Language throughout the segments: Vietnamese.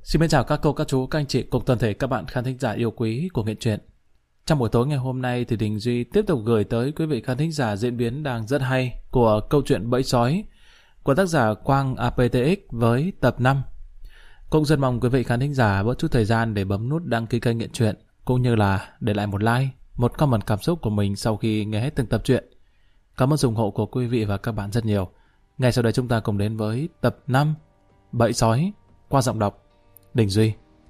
Xin mến chào các cô, các chú, các anh chị cùng toàn thể các bạn khán thính giả yêu quý của Nghệ Truyện. Trong buổi tối ngày hôm nay thì Đình Duy tiếp tục gửi tới quý vị khán thính giả diễn biến đang rất hay của câu chuyện Bẫy Sói của tác giả Quang APTX với tập 5. Cũng rất mong quý vị khán thính giả bớt chút thời gian để bấm nút đăng ký kênh Nghệ Truyện cũng như là để lại một like, một comment cảm xúc của mình sau khi nghe hết từng tập truyện. Cảm ơn sự ủng hộ của quý vị và các bạn rất nhiều. Ngay sau đây chúng ta cùng đến với tập 5 Bẫy Sói qua giọng đọc Đình Duy.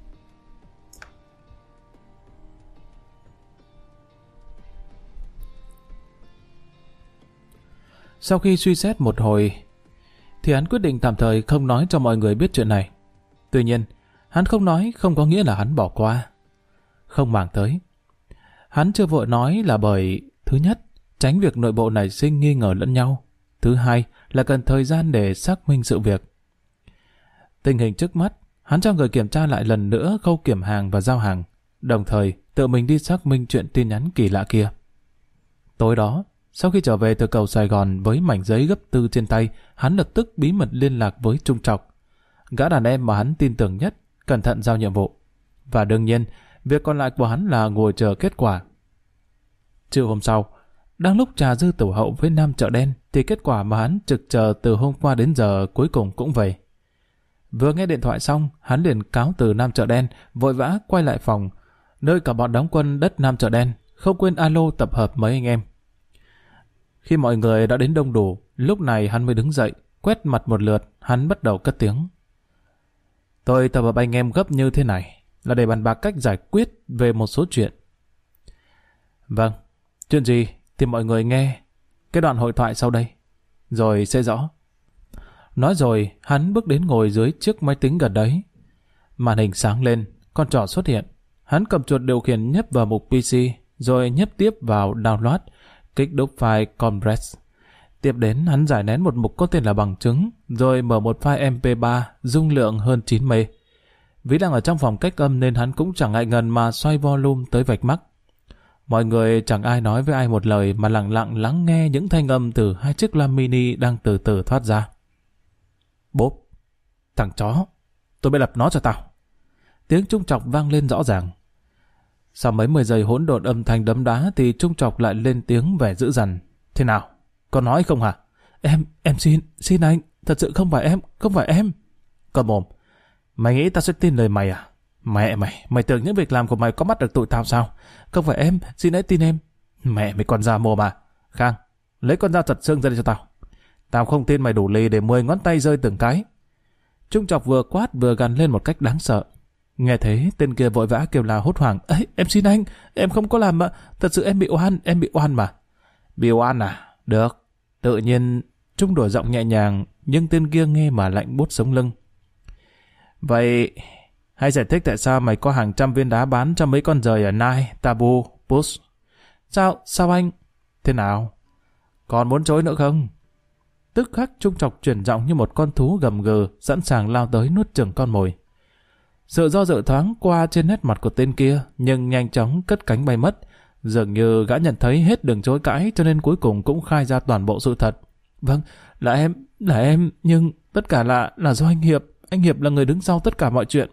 Sau khi suy xét một hồi thì hắn quyết định tạm thời không nói cho mọi người biết chuyện này. Tuy nhiên, hắn không nói không có nghĩa là hắn bỏ qua, không màng tới. Hắn chưa vội nói là bởi thứ nhất, tránh việc nội bộ nảy sinh nghi ngờ lẫn nhau. Thứ hai là cần thời gian để xác minh sự việc. Tình hình trước mắt, hắn cho người kiểm tra lại lần nữa khâu kiểm hàng và giao hàng, đồng thời tự mình đi xác minh chuyện tin nhắn kỳ lạ kia. Tối đó, sau khi trở về từ cầu Sài Gòn với mảnh giấy gấp tư trên tay, hắn lập tức bí mật liên lạc với Trung Trọc, gã đàn em mà hắn tin tưởng nhất, cẩn thận giao nhiệm vụ. Và đương nhiên, việc còn lại của hắn là ngồi chờ kết quả. Trưa hôm sau, đang lúc trà dư tửu hậu với Nam Chợ Đen, thì kết quả mà hắn trực chờ từ hôm qua đến giờ cuối cùng cũng về. Vừa nghe điện thoại xong, hắn liền cáo từ Nam Chợ Đen, vội vã quay lại phòng, nơi cả bọn đóng quân đất Nam Chợ Đen, không quên alo tập hợp mấy anh em. Khi mọi người đã đến đông đủ, lúc này hắn mới đứng dậy, quét mặt một lượt, hắn bắt đầu cất tiếng. Tôi tập hợp anh em gấp như thế này, là để bàn bạc cách giải quyết về một số chuyện. Vâng, chuyện gì thì mọi người nghe cái đoạn hội thoại sau đây, rồi sẽ rõ. Nói rồi, hắn bước đến ngồi dưới chiếc máy tính gần đấy. Màn hình sáng lên, con trỏ xuất hiện. Hắn cầm chuột điều khiển nhấp vào mục PC, rồi nhấp tiếp vào download, kích đúc file compress. Tiếp đến, hắn giải nén một mục có tên là bằng chứng, rồi mở một file MP3 dung lượng hơn 9 MB. Vì đang ở trong phòng cách âm nên hắn cũng chẳng ngại ngần mà xoay volume tới vạch mắt. Mọi người chẳng ai nói với ai một lời mà lặng lặng lắng nghe những thanh âm từ hai chiếc loa mini đang từ từ thoát ra. Bốp, thằng chó, tôi mới lập nó cho tao. Tiếng Trung Trọc vang lên rõ ràng. Sau mấy 10 giây hỗn độn âm thanh đấm đá thì Trung Trọc lại lên tiếng vẻ dữ dằn. Thế nào, có nói không hả? Em xin anh, thật sự không phải em. Cầm mồm, mày nghĩ tao sẽ tin lời mày à? Mày tưởng những việc làm của mày có bắt được tụi tao sao? Không phải em, xin hãy tin em. Mẹ mày còn già mồm à? Khang, lấy con dao chặt xương ra đây cho tao. Tao không tin mày đủ lì để 10 ngón tay rơi từng cái. Trung Trọc vừa quát vừa gằn lên một cách đáng sợ. Nghe thế, tên kia vội vã kêu la hốt hoảng. Ấy, em xin anh, em không có làm mà. Thật sự em bị oan mà. Bị oan à? Được. Tự nhiên, Trung đổi giọng nhẹ nhàng, nhưng tên kia nghe mà lạnh buốt sống lưng. Vậy, hãy giải thích tại sao mày có hàng trăm viên đá bán cho mấy con giời ở Nai, Tabu, Puss. Sao anh? Thế nào? Còn muốn chối nữa không? Tức khắc Trung Trọc chuyển giọng như một con thú gầm gừ, sẵn sàng lao tới nuốt chửng con mồi. Sự do dự thoáng qua trên nét mặt của tên kia, nhưng nhanh chóng cất cánh bay mất. Dường như gã nhận thấy hết đường chối cãi, cho nên cuối cùng cũng khai ra toàn bộ sự thật. Vâng, là em, nhưng tất cả là do anh Hiệp. Anh Hiệp là người đứng sau tất cả mọi chuyện.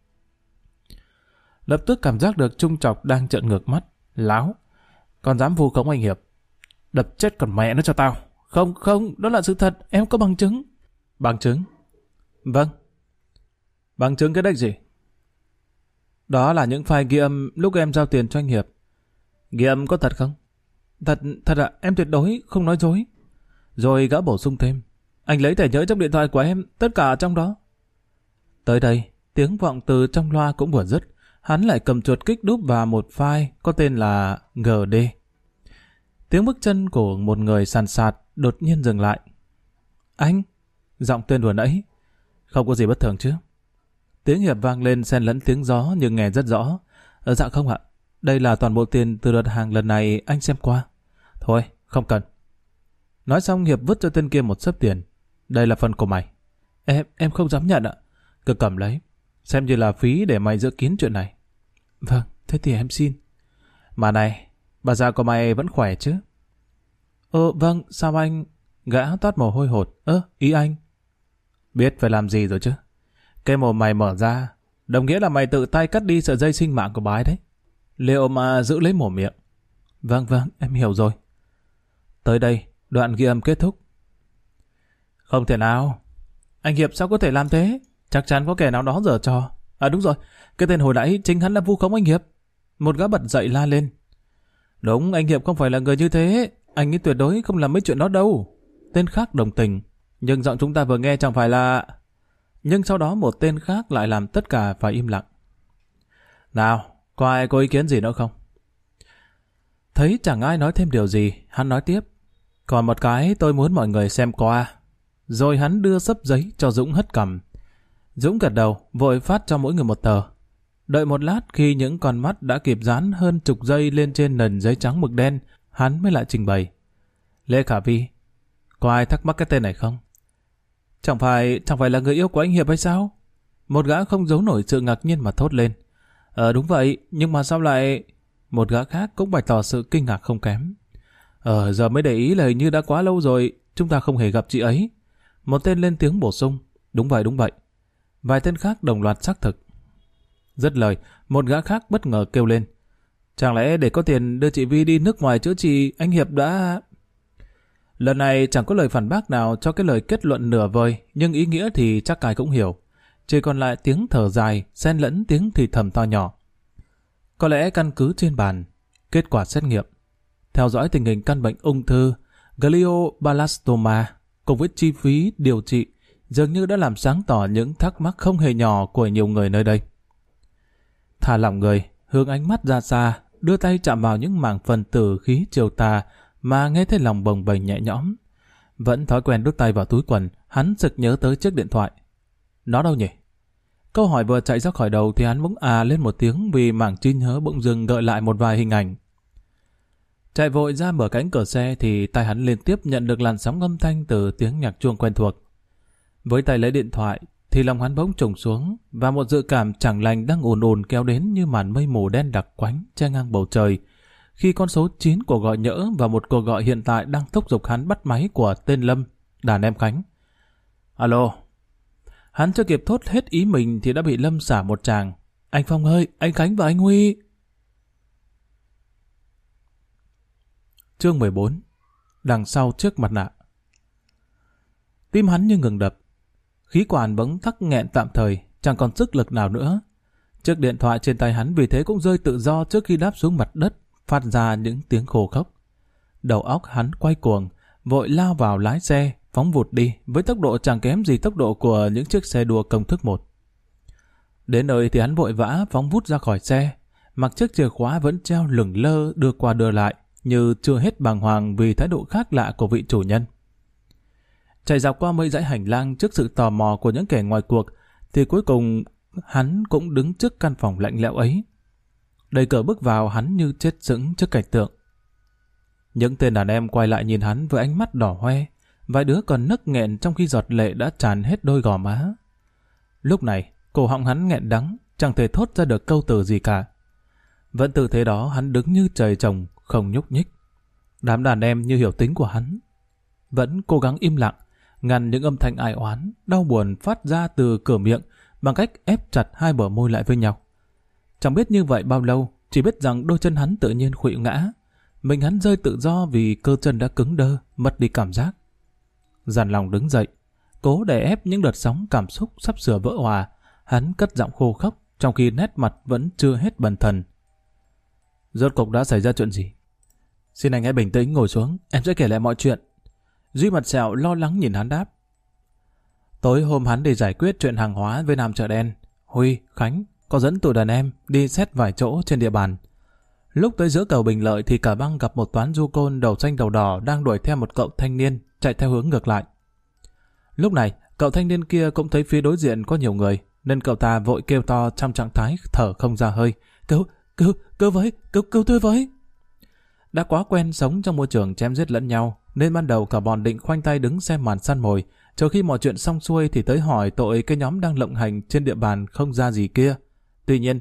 Lập tức cảm giác được Trung Trọc đang trợn ngược mắt. Láo, còn dám vu khống anh Hiệp? Đập chết con mẹ nó cho tao. Không, đó là sự thật, em có bằng chứng. Bằng chứng? Vâng. Bằng chứng cái đếch gì? Đó là những file ghi âm lúc em giao tiền cho anh Hiệp. Ghi âm có thật không? Thật ạ, em tuyệt đối không nói dối. Rồi gã bổ sung thêm. Anh lấy thẻ nhớ trong điện thoại của em, tất cả trong đó. Tới đây, tiếng vọng từ trong loa cũng vừa dứt. Hắn lại cầm chuột kích đúp vào một file có tên là GD. Tiếng bước chân của một người sàn sạt đột nhiên dừng lại. Anh? Giọng tên vừa nãy. Không có gì bất thường chứ? Tiếng Hiệp vang lên xen lẫn tiếng gió nhưng nghe rất rõ. Dạ không ạ. Đây là toàn bộ tiền từ đợt hàng lần này anh xem qua. Thôi, không cần. Nói xong Hiệp vứt cho tên kia một xấp tiền. Đây là phần của mày. Em không dám nhận ạ. Cứ cầm lấy. Xem như là phí để mày giữ kín chuyện này. Vâng, thế thì em xin. Mà này, bà già của mày vẫn khỏe chứ? Vâng, sao anh? Gã toát mồ hôi hột. Ý anh? Biết phải làm gì rồi chứ? Cái mồm mày mở ra, Đồng nghĩa là mày tự tay cắt đi sợi dây sinh mạng của bà ấy đấy. Liệu mà giữ lấy mồm miệng. Vâng, em hiểu rồi. Tới đây, đoạn ghi âm kết thúc. Không thể nào. Anh Hiệp sao có thể làm thế? Chắc chắn có kẻ nào đó giở trò. À đúng rồi, cái tên hồi nãy chính hắn là vu khống anh Hiệp. Một gã bật dậy la lên. Đúng, anh Hiệp không phải là người như thế. Anh ấy tuyệt đối không làm mấy chuyện đó đâu. Tên khác đồng tình. Nhưng giọng chúng ta vừa nghe chẳng phải là... Nhưng sau đó một tên khác lại làm tất cả phải im lặng. Nào, có ai có ý kiến gì nữa không? Thấy chẳng ai nói thêm điều gì, hắn nói tiếp. Còn một cái tôi muốn mọi người xem qua. Rồi hắn đưa xấp giấy cho Dũng hất cằm. Dũng gật đầu, vội phát cho mỗi người một tờ. Đợi một lát khi những con mắt đã kịp dán hơn chục giây lên trên nền giấy trắng mực đen, hắn mới lại trình bày. Lê Khả Vi, có ai thắc mắc cái tên này không? Chẳng phải là người yêu của anh Hiệp hay sao? Một gã không giấu nổi sự ngạc nhiên mà thốt lên. Đúng vậy, nhưng mà sao lại... Một gã khác cũng bày tỏ sự kinh ngạc không kém. Giờ mới để ý là hình như đã quá lâu rồi, chúng ta không hề gặp chị ấy. Một tên lên tiếng bổ sung. Đúng vậy. Vài tên khác đồng loạt xác thực. Dứt lời, một gã khác bất ngờ kêu lên. Chẳng lẽ để có tiền đưa chị Vi đi nước ngoài chữa trị, anh Hiệp đã... Lần này chẳng có lời phản bác nào cho cái lời kết luận nửa vời, nhưng ý nghĩa thì chắc ai cũng hiểu. Chỉ còn lại tiếng thở dài, xen lẫn tiếng thì thầm to nhỏ. Có lẽ căn cứ trên bàn, kết quả xét nghiệm, theo dõi tình hình căn bệnh ung thư, glioblastoma, cùng với chi phí điều trị, dường như đã làm sáng tỏ những thắc mắc không hề nhỏ của nhiều người nơi đây. Thả lỏng người, hướng ánh mắt ra xa, đưa tay chạm vào những mảng phần tử khí chiều tà mà nghe thấy lòng bồng bềnh nhẹ nhõm. Vẫn thói quen đút tay vào túi quần, hắn sực nhớ tới chiếc điện thoại. Nó đâu nhỉ? Câu hỏi vừa chạy ra khỏi đầu thì hắn bỗng lên một tiếng vì mảng trí nhớ bỗng dưng gợi lại một vài hình ảnh. Chạy vội ra mở cánh cửa xe thì tai hắn liên tiếp nhận được làn sóng âm thanh từ tiếng nhạc chuông quen thuộc. Với tay lấy điện thoại thì lòng hắn bỗng trùng xuống và một dự cảm chẳng lành đang ùn ùn kéo đến như màn mây mù đen đặc quánh che ngang bầu trời. Khi con số 9 của gọi nhỡ và một cuộc gọi hiện tại đang thúc giục hắn bắt máy của tên Lâm, đàn em Khánh. Alo. Hắn chưa kịp thốt hết ý mình thì đã bị Lâm xả một tràng. Anh Phong ơi, anh Khánh và anh Huy. Chương 14. Đằng sau trước mặt nạ. Tim hắn như ngừng đập. Khí quản bỗng tắc nghẹn tạm thời, chẳng còn sức lực nào nữa. Chiếc điện thoại trên tay hắn vì thế cũng rơi tự do trước khi đáp xuống mặt đất, phát ra những tiếng khô khốc. Đầu óc hắn quay cuồng, vội lao vào lái xe, phóng vụt đi với tốc độ chẳng kém gì tốc độ của những chiếc xe đua công thức 1. Đến nơi thì hắn vội vã phóng vút ra khỏi xe, mặc chiếc chìa khóa vẫn treo lửng lơ đưa qua đưa lại, như chưa hết bàng hoàng vì thái độ khác lạ của vị chủ nhân. Chạy dọc qua mấy dãy hành lang trước sự tò mò của những kẻ ngoài cuộc, thì cuối cùng hắn cũng đứng trước căn phòng lạnh lẽo ấy. Đẩy cửa bước vào, hắn như chết sững trước cảnh tượng. Những tên đàn em quay lại nhìn hắn với ánh mắt đỏ hoe, vài đứa còn nức nghẹn trong khi giọt lệ đã tràn hết đôi gò má. Lúc này, cổ họng hắn nghẹn đắng, chẳng thể thốt ra được câu từ gì cả. Vẫn tư thế đó hắn đứng như trời trồng, không nhúc nhích. Đám đàn em như hiểu tính của hắn, vẫn cố gắng im lặng, ngăn những âm thanh ai oán, đau buồn phát ra từ cửa miệng bằng cách ép chặt hai bờ môi lại với nhau. Chẳng biết như vậy bao lâu, chỉ biết rằng đôi chân hắn tự nhiên khuỵu ngã. Mình hắn rơi tự do vì cơ chân đã cứng đơ, mất đi cảm giác. Dằn lòng đứng dậy, cố đè ép những đợt sóng cảm xúc sắp sửa vỡ hòa, hắn cất giọng khô khốc trong khi nét mặt vẫn chưa hết bần thần. Rốt cuộc đã xảy ra chuyện gì? Xin anh hãy bình tĩnh ngồi xuống, em sẽ kể lại mọi chuyện. Duy mặt sẹo lo lắng nhìn hắn đáp. Tối hôm hắn đi giải quyết chuyện hàng hóa với Nam Chợ Đen, Huy, Khánh có dẫn tụi đàn em đi xét vài chỗ trên địa bàn. Lúc tới giữa cầu Bình Lợi thì cả băng gặp một toán du côn đầu xanh đầu đỏ đang đuổi theo một cậu thanh niên chạy theo hướng ngược lại. Lúc này, cậu thanh niên kia cũng thấy phía đối diện có nhiều người, nên cậu ta vội kêu to trong trạng thái thở không ra hơi. Cứu tôi với! Đã quá quen sống trong môi trường chém giết lẫn nhau, nên ban đầu cả bọn định khoanh tay đứng xem màn săn mồi, chờ khi mọi chuyện xong xuôi thì tới hỏi tội cái nhóm đang lộng hành trên địa bàn không ra gì kia. Tuy nhiên,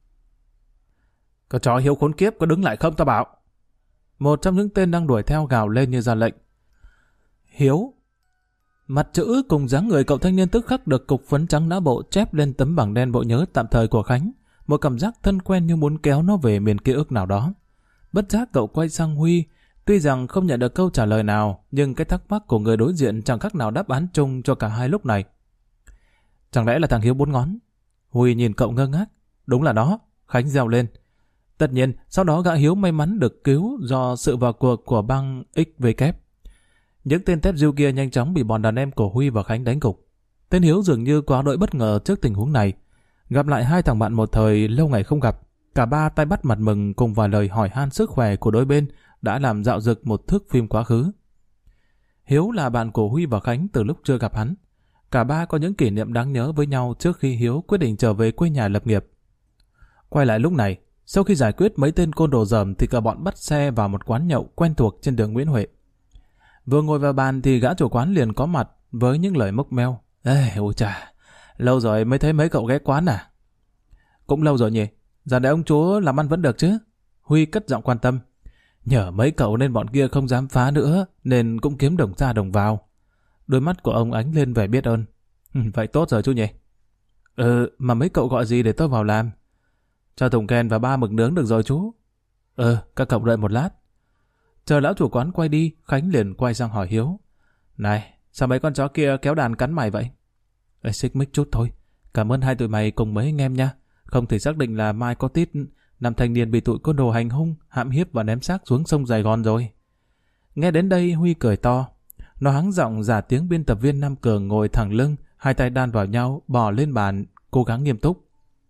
cái chó hiếu khốn kiếp có đứng lại không ta bảo? Một trong những tên đang đuổi theo gào lên như ra lệnh. Hiếu? Mặt chữ cùng dáng người cậu thanh niên tức khắc được cục phấn trắng não bộ chép lên tấm bảng đen bộ nhớ tạm thời của Khánh. Một cảm giác thân quen như muốn kéo nó về miền ký ức nào đó. Bất giác cậu quay sang Huy. Tuy rằng không nhận được câu trả lời nào, nhưng cái thắc mắc của người đối diện chẳng khác nào đáp án chung cho cả hai lúc này. Chẳng lẽ là thằng Hiếu bốn ngón? Huy nhìn cậu ngơ ngác. Đúng là nó, Khánh reo lên. Tất nhiên, sau đó gã Hiếu may mắn được cứu do sự vào cuộc của băng XVK. Những tên tép diêu kia nhanh chóng bị bọn đàn em của Huy và Khánh đánh gục. Tên Hiếu dường như quá đỗi bất ngờ trước tình huống này. Gặp lại hai thằng bạn một thời lâu ngày không gặp, cả ba tay bắt mặt mừng cùng vài lời hỏi han sức khỏe của đối bên đã làm dạo dực một thước phim quá khứ. Hiếu là bạn của Huy và Khánh từ lúc chưa gặp hắn. Cả ba có những kỷ niệm đáng nhớ với nhau trước khi Hiếu quyết định trở về quê nhà lập nghiệp. Quay lại lúc này, sau khi giải quyết mấy tên côn đồ dởm thì cả bọn bắt xe vào một quán nhậu quen thuộc trên đường Nguyễn Huệ. Vừa ngồi vào bàn thì gã chủ quán liền có mặt với những lời mốc meo. Ê, ôi chà, lâu rồi mới thấy mấy cậu ghé quán à? Cũng lâu rồi nhỉ, giờ này ông chúa làm ăn vẫn được chứ? Huy cất giọng quan tâm. Nhờ mấy cậu nên bọn kia không dám phá nữa, nên cũng kiếm đồng ra đồng vào. Đôi mắt của ông ánh lên vẻ biết ơn. Vậy tốt rồi chú nhỉ? Mà mấy cậu gọi gì để tôi vào làm? Cho thùng ken và 3 mực nướng được rồi chú. Các cậu đợi một lát. Chờ lão chủ quán quay đi, Khánh liền quay sang hỏi Hiếu. Này, sao mấy con chó kia kéo đàn cắn mày vậy? Xích mích chút thôi. Cảm ơn hai tụi mày cùng mấy anh em nha. Không thể xác định là mai có tít 5 thanh niên bị tụi côn đồ hành hung, hãm hiếp và ném xác xuống sông Sài Gòn rồi. Nghe đến đây Huy cười to. Nó hắng giọng giả tiếng biên tập viên Nam Cường ngồi thẳng lưng, hai tay đan vào nhau, bò lên bàn, cố gắng nghiêm túc.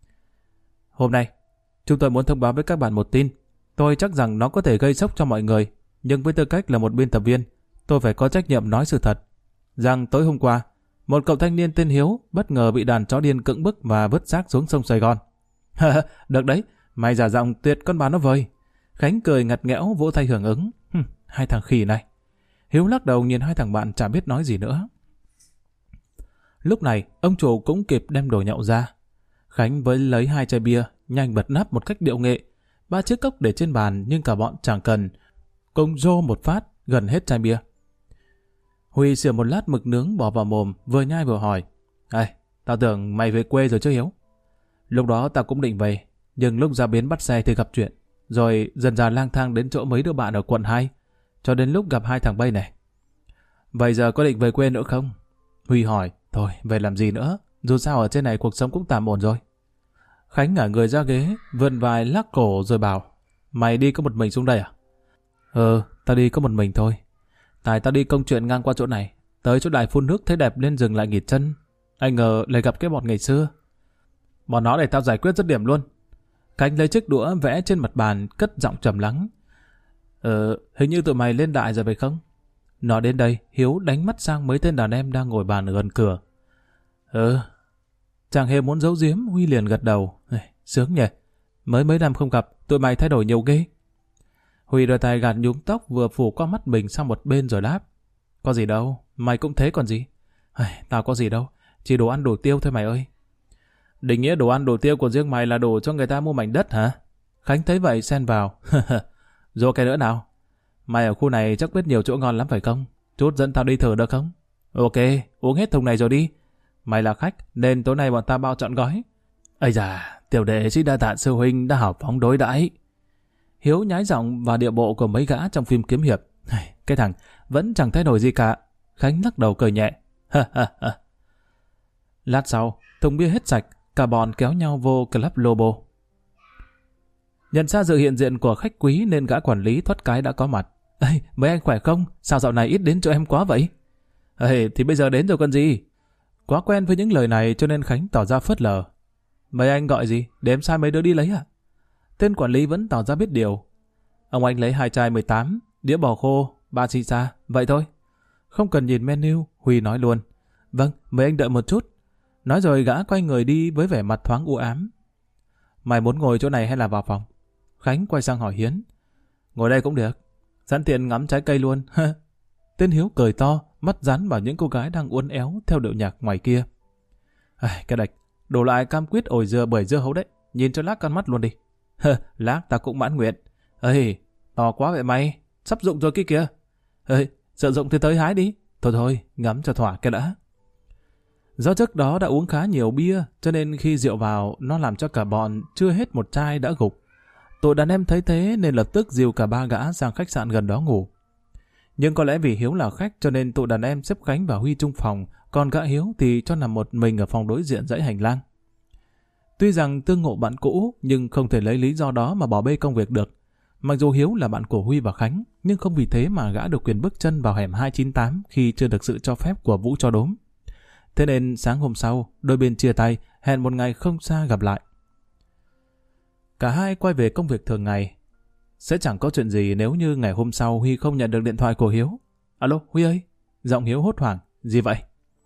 Hôm nay, chúng tôi muốn thông báo với các bạn một tin. Tôi chắc rằng nó có thể gây sốc cho mọi người, nhưng với tư cách là một biên tập viên, tôi phải có trách nhiệm nói sự thật. Rằng tối hôm qua, một cậu thanh niên tên Hiếu bất ngờ bị đàn chó điên cưỡng bức và vứt xác xuống sông Sài Gòn. Được đấy, mày giả giọng tuyệt con bà nó vơi. Khánh cười ngặt nghẽo vỗ tay hưởng ứng. Hai thằng khỉ này. Hiếu lắc đầu nhìn hai thằng bạn chả biết nói gì nữa. Lúc này, ông chủ cũng kịp đem đồ nhậu ra. Khánh với lấy 2 chai bia, nhanh bật nắp một cách điệu nghệ. 3 chiếc cốc để trên bàn nhưng cả bọn chẳng cần. Cùng rô một phát, gần hết chai bia. Huy xỉa một lát mực nướng bỏ vào mồm, vừa nhai vừa hỏi. Ê, tao tưởng mày về quê rồi chứ Hiếu? Lúc đó tao cũng định về, nhưng lúc ra bến bắt xe thì gặp chuyện. Rồi dần dà lang thang đến chỗ mấy đứa bạn ở quận 2, cho đến lúc gặp hai thằng bay này. Vậy giờ có định về quê nữa không? Huy hỏi. Thôi, về làm gì nữa? Dù sao ở trên này cuộc sống cũng tạm ổn rồi. Khánh ngả người ra ghế, vươn vai lắc cổ rồi bảo. Mày đi có một mình xuống đây à? Tao đi có một mình thôi. Tại tao đi công chuyện ngang qua chỗ này, tới chỗ đài phun nước thấy đẹp nên dừng lại nghỉ chân. Anh ngờ lại gặp cái bọn ngày xưa. Bọn nó để tao giải quyết dứt điểm luôn. Khánh lấy chiếc đũa vẽ trên mặt bàn, cất giọng trầm lắng. Hình như tụi mày lên đại rồi phải không? Nói đến đây, Hiếu đánh mắt sang mấy tên đàn em đang ngồi bàn ở gần cửa. Chẳng hề muốn giấu giếm, Huy liền gật đầu. Sướng nhỉ, mới mấy năm không gặp, tụi mày thay đổi nhiều ghê. Huy đưa tay gạt nhúm tóc vừa phủ qua mắt mình sang một bên rồi đáp. Có gì đâu, mày cũng thế còn gì. Tao có gì đâu, chỉ đồ ăn đồ tiêu thôi mày ơi. Định nghĩa đồ ăn đồ tiêu của riêng mày là đồ cho người ta mua mảnh đất hả? Khánh thấy vậy xen vào. Rồi cái nữa nào? Mày ở khu này chắc biết nhiều chỗ ngon lắm phải không? Chút dẫn tao đi thử được không? Ok, uống hết thùng này rồi đi. Mày là khách nên tối nay bọn ta bao trọn gói. Ây da, tiểu đệ xin đa tạ sư huynh đã hào phóng đối đãi. Hiếu nhái giọng và điệu bộ của mấy gã trong phim kiếm hiệp. Cái thằng vẫn chẳng thay đổi gì cả. Khánh lắc đầu cười nhẹ. Lát sau, thùng bia hết sạch, cả bọn kéo nhau vô Club Lobo. Nhận ra sự hiện diện của khách quý nên gã quản lý thoát cái đã có mặt. Mấy anh khỏe không? Sao dạo này ít đến chỗ em quá vậy? Thì bây giờ đến rồi con gì? Quá quen với những lời này cho nên Khánh tỏ ra phớt lờ. Mấy anh gọi gì? Để em sai mấy đứa đi lấy à? Tên quản lý vẫn tỏ ra biết điều. Ông anh lấy 2 chai 18, đĩa bò khô, 3 xì xa, vậy thôi. Không cần nhìn menu, Huy nói luôn. Vâng, mấy anh đợi một chút. Nói rồi gã quay người đi với vẻ mặt thoáng u ám. Mày muốn ngồi chỗ này hay là vào phòng? Khánh quay sang hỏi Hiến. Ngồi đây cũng được. Sẵn tiện ngắm trái cây luôn. Tên Hiếu cười to, mắt dán vào những cô gái đang uốn éo theo điệu nhạc ngoài kia. Cái đạch, đổ lại cam quýt ổi dừa bưởi dưa hấu đấy. Nhìn cho lác con mắt luôn đi. Lác ta cũng mãn nguyện. To quá vậy mày, sắp rụng rồi kia kìa. Sợ rụng thì tới hái đi. Thôi thôi, ngắm cho thỏa cái đã. Do trước đó đã uống khá nhiều bia, cho nên khi rượu vào, nó làm cho cả bọn chưa hết một chai đã gục. Tụi đàn em thấy thế nên lập tức dìu cả ba gã sang khách sạn gần đó ngủ. Nhưng có lẽ vì Hiếu là khách cho nên tụi đàn em xếp Khánh và Huy chung phòng, còn gã Hiếu thì cho nằm một mình ở phòng đối diện dãy hành lang. Tuy rằng tương ngộ bạn cũ, nhưng không thể lấy lý do đó mà bỏ bê công việc được. Mặc dù Hiếu là bạn của Huy và Khánh, nhưng không vì thế mà gã được quyền bước chân vào hẻm 298 khi chưa được sự cho phép của Vũ cho đốm. Thế nên sáng hôm sau, đôi bên chia tay, hẹn một ngày không xa gặp lại. Cả hai quay về công việc thường ngày. Sẽ chẳng có chuyện gì nếu như ngày hôm sau Huy không nhận được điện thoại của Hiếu. Alo, Huy ơi! Giọng Hiếu hốt hoảng. Gì vậy?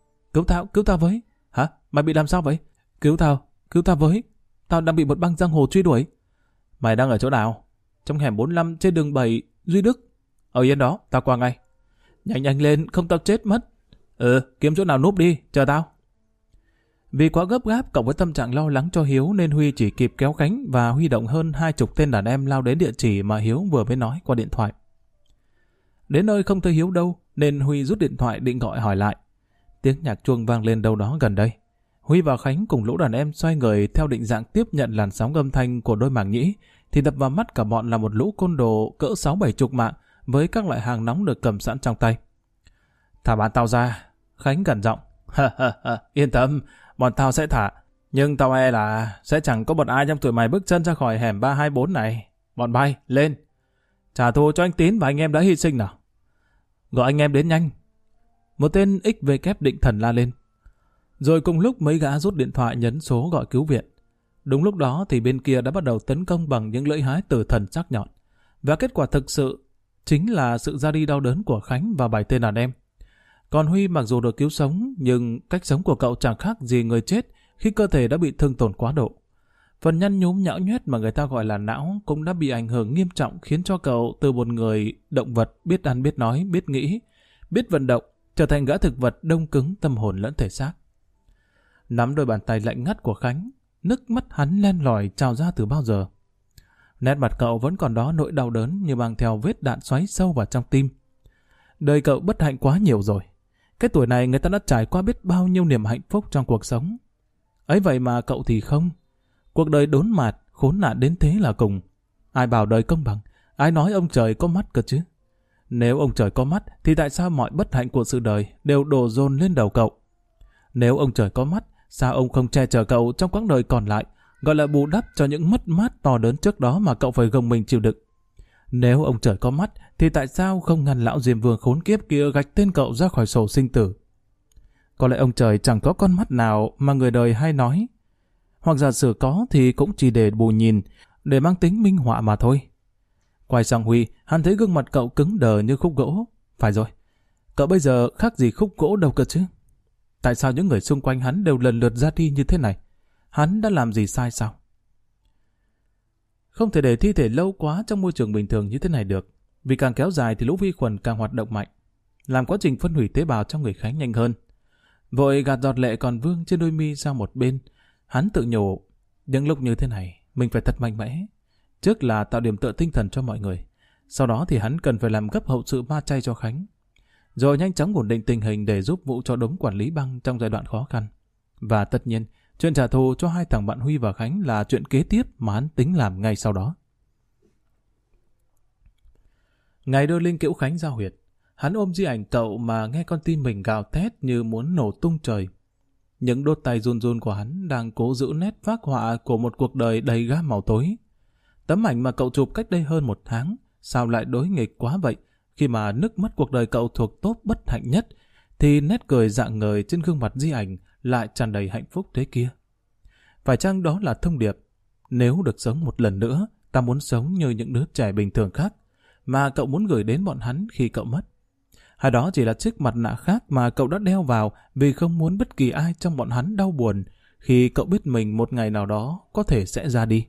Cứu tao với. Hả? Mày bị làm sao vậy? Cứu tao với. Tao đang bị một băng giang hồ truy đuổi. Mày đang ở chỗ nào? Trong hẻm 45 trên đường 7, Duy Đức. Ở yên đó, tao qua ngay. Nhanh lên, không tao chết mất. Kiếm chỗ nào núp đi, chờ tao. Vì quá gấp gáp cộng với tâm trạng lo lắng cho Hiếu nên Huy chỉ kịp kéo Khánh và huy động hơn 20 tên đàn em lao đến địa chỉ mà Hiếu vừa mới nói qua điện thoại. Đến nơi không thấy Hiếu đâu nên Huy rút điện thoại định gọi hỏi lại. Tiếng nhạc chuông vang lên đâu đó gần đây. Huy và Khánh cùng lũ đàn em xoay người theo định dạng tiếp nhận làn sóng âm thanh của đôi mảng nhĩ, thì đập vào mắt cả bọn là một lũ côn đồ cỡ 6-7 mạng với các loại hàng nóng được cầm sẵn trong tay. Thả bạn tao ra, Khánh gằn giọng. Yên tâm, bọn tao sẽ thả, nhưng tao e là sẽ chẳng có một ai trong tụi mày bước chân ra khỏi hẻm 324 này. Bọn bay, lên. Trả thù cho anh Tín và anh em đã hy sinh nào. Gọi anh em đến nhanh. Một tên XVK định thần la lên. Rồi cùng lúc mấy gã rút điện thoại nhấn số gọi cứu viện. Đúng lúc đó thì bên kia đã bắt đầu tấn công bằng những lưỡi hái tử thần sắc nhọn. Và kết quả thực sự chính là sự ra đi đau đớn của Khánh và 7 tên đàn em. Còn Huy mặc dù được cứu sống, nhưng cách sống của cậu chẳng khác gì người chết khi cơ thể đã bị thương tổn quá độ. Phần nhăn nhúm nhão nhoét mà người ta gọi là não cũng đã bị ảnh hưởng nghiêm trọng, khiến cho cậu từ một người động vật biết ăn biết nói, biết nghĩ, biết vận động, trở thành gã thực vật đông cứng tâm hồn lẫn thể xác. Nắm đôi bàn tay lạnh ngắt của Khánh, nước mắt hắn len lỏi trào ra từ bao giờ. Nét mặt cậu vẫn còn đó nỗi đau đớn như mang theo vết đạn xoáy sâu vào trong tim. Đời cậu bất hạnh quá nhiều rồi. Cái tuổi này người ta đã trải qua biết bao nhiêu niềm hạnh phúc trong cuộc sống. Ấy vậy mà cậu thì không. Cuộc đời đốn mạt, khốn nạn đến thế là cùng. Ai bảo đời công bằng? Ai nói ông trời có mắt cơ chứ? Nếu ông trời có mắt thì tại sao mọi bất hạnh của sự đời đều đổ dồn lên đầu cậu? Nếu ông trời có mắt, sao ông không che chở cậu trong quãng đời còn lại, gọi là bù đắp cho những mất mát to lớn trước đó mà cậu phải gồng mình chịu đựng? Nếu ông trời có mắt thì tại sao không ngăn lão Diêm Vương khốn kiếp kia gạch tên cậu ra khỏi sổ sinh tử? Có lẽ ông trời chẳng có con mắt nào mà người đời hay nói. Hoặc giả sử có thì cũng chỉ để bù nhìn, để mang tính minh họa mà thôi. Quay sang Huy, hắn thấy gương mặt cậu cứng đờ như khúc gỗ. Phải rồi, cậu bây giờ khác gì khúc gỗ đâu cơ chứ? Tại sao những người xung quanh hắn đều lần lượt ra đi như thế này? Hắn đã làm gì sai sao? Không thể để thi thể lâu quá trong môi trường bình thường như thế này được. Vì càng kéo dài thì lũ vi khuẩn càng hoạt động mạnh, làm quá trình phân hủy tế bào trong người Khánh nhanh hơn. Vội gạt giọt lệ còn vương trên đôi mi sang một bên, hắn tự nhủ, những lúc như thế này mình phải thật mạnh mẽ. Trước là tạo điểm tựa tinh thần cho mọi người, sau đó thì hắn cần phải làm gấp hậu sự ma chay cho Khánh, rồi nhanh chóng ổn định tình hình để giúp Vũ cho đống quản lý băng trong giai đoạn khó khăn. Và tất nhiên, chuyện trả thù cho hai thằng bạn Huy và Khánh là chuyện kế tiếp mà hắn tính làm ngay sau đó. Ngày đưa Linh Cữu Khánh ra huyệt, hắn ôm di ảnh cậu mà nghe con tim mình gào thét như muốn nổ tung trời. Những đốt tay run run của hắn đang cố giữ nét phác họa của một cuộc đời đầy gam màu tối. Tấm ảnh mà cậu chụp cách đây hơn 1 tháng, sao lại đối nghịch quá vậy? Khi mà nước mắt cuộc đời cậu thuộc top bất hạnh nhất, thì nét cười rạng ngời trên gương mặt di ảnh lại tràn đầy hạnh phúc thế kia. Phải chăng đó là thông điệp? Nếu được sống một lần nữa, ta muốn sống như những đứa trẻ bình thường khác, mà cậu muốn gửi đến bọn hắn khi cậu mất. Hay đó chỉ là chiếc mặt nạ khác mà cậu đã đeo vào vì không muốn bất kỳ ai trong bọn hắn đau buồn khi cậu biết mình một ngày nào đó có thể sẽ ra đi.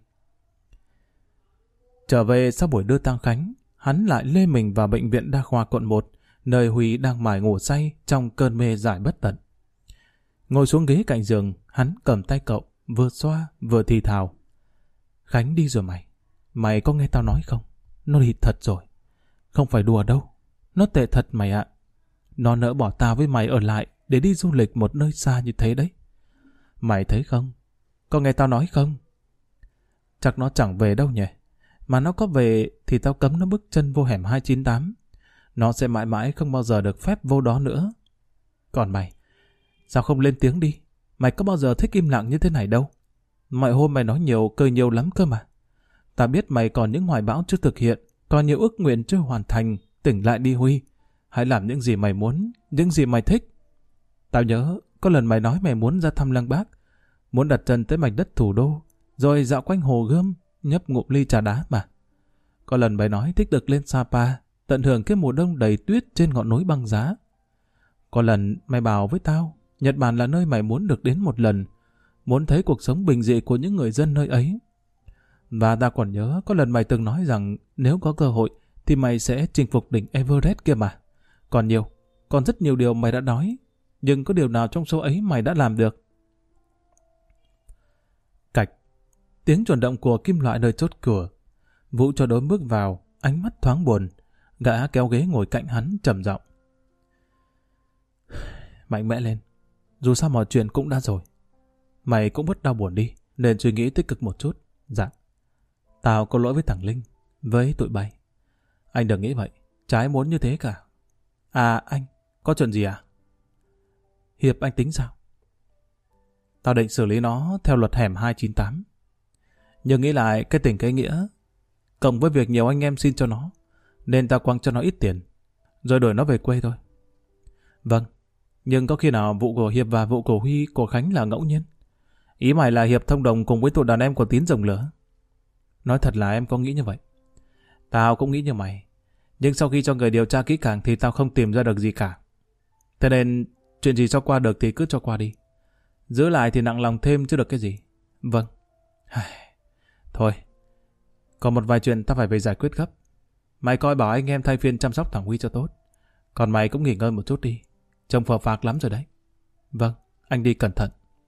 Trở về sau buổi đưa tang Khánh, hắn lại lê mình vào bệnh viện đa khoa quận 1, nơi Huy đang mải ngủ say trong cơn mê giải bất tận. Ngồi xuống ghế cạnh giường, hắn cầm tay cậu, vừa xoa vừa thì thào. Khánh đi rồi mày. Mày có nghe tao nói không? Nó đi thật rồi. Không phải đùa đâu. Nó tệ thật mày ạ. Nó nỡ bỏ tao với mày ở lại để đi du lịch một nơi xa như thế đấy. Mày thấy không? Có nghe tao nói không? Chắc nó chẳng về đâu nhỉ. Mà nó có về thì tao cấm nó bước chân vô hẻm 298. Nó sẽ mãi mãi không bao giờ được phép vô đó nữa. Còn mày, sao không lên tiếng đi? Mày có bao giờ thích im lặng như thế này đâu. Mọi hôm mày nói nhiều, cười nhiều lắm cơ mà. Tao biết mày còn những hoài bão chưa thực hiện, còn nhiều ước nguyện chưa hoàn thành. Tỉnh lại đi Huy. Hãy làm những gì mày muốn, những gì mày thích. Tao nhớ, có lần mày nói mày muốn ra thăm Lăng Bác, muốn đặt chân tới mảnh đất thủ đô, rồi dạo quanh hồ Gươm, nhấp ngụm ly trà đá mà. Có lần mày nói thích được lên Sapa, tận hưởng cái mùa đông đầy tuyết trên ngọn núi băng giá. Có lần mày bảo với tao, Nhật Bản là nơi mày muốn được đến một lần, muốn thấy cuộc sống bình dị của những người dân nơi ấy. Và tao còn nhớ có lần mày từng nói rằng nếu có cơ hội thì mày sẽ chinh phục đỉnh Everest kia mà. Còn rất nhiều điều mày đã nói, nhưng có điều nào trong số ấy mày đã làm được? Cạch, tiếng chuyển động của kim loại nơi chốt cửa. Vũ cho Đốm bước vào, ánh mắt thoáng buồn. Gã kéo ghế ngồi cạnh hắn trầm giọng. Mạnh mẽ lên, dù sao mọi chuyện cũng đã rồi. Mày cũng bớt đau buồn đi, nên suy nghĩ tích cực một chút. Dạ, tao có lỗi với thằng Linh, với tụi bay. Anh đừng nghĩ vậy, trái muốn như thế cả. À anh, có chuyện gì à? Hiệp anh tính sao? Tao định xử lý nó theo luật hẻm 298. Nhưng nghĩ lại cái tình cái nghĩa, cộng với việc nhiều anh em xin cho nó, nên tao quăng cho nó ít tiền, rồi đuổi nó về quê thôi. Vâng, nhưng có khi nào vụ của Hiệp và vụ của Huy, của Khánh là ngẫu nhiên? Ý mày là Hiệp thông đồng cùng với tụi đàn em của Tín Rồng Lửa? Nói thật là em có nghĩ như vậy. Tao cũng nghĩ như mày, nhưng sau khi cho người điều tra kỹ càng thì tao không tìm ra được gì cả. Thế nên chuyện gì cho qua được thì cứ cho qua đi. Giữ lại thì nặng lòng thêm chứ được cái gì. Vâng. Thôi, còn một vài chuyện tao phải về giải quyết gấp. Mày coi bảo anh em thay phiên chăm sóc thằng Huy cho tốt. Còn mày cũng nghỉ ngơi một chút đi, trông phờ phạc lắm rồi đấy. Vâng, anh đi cẩn thận.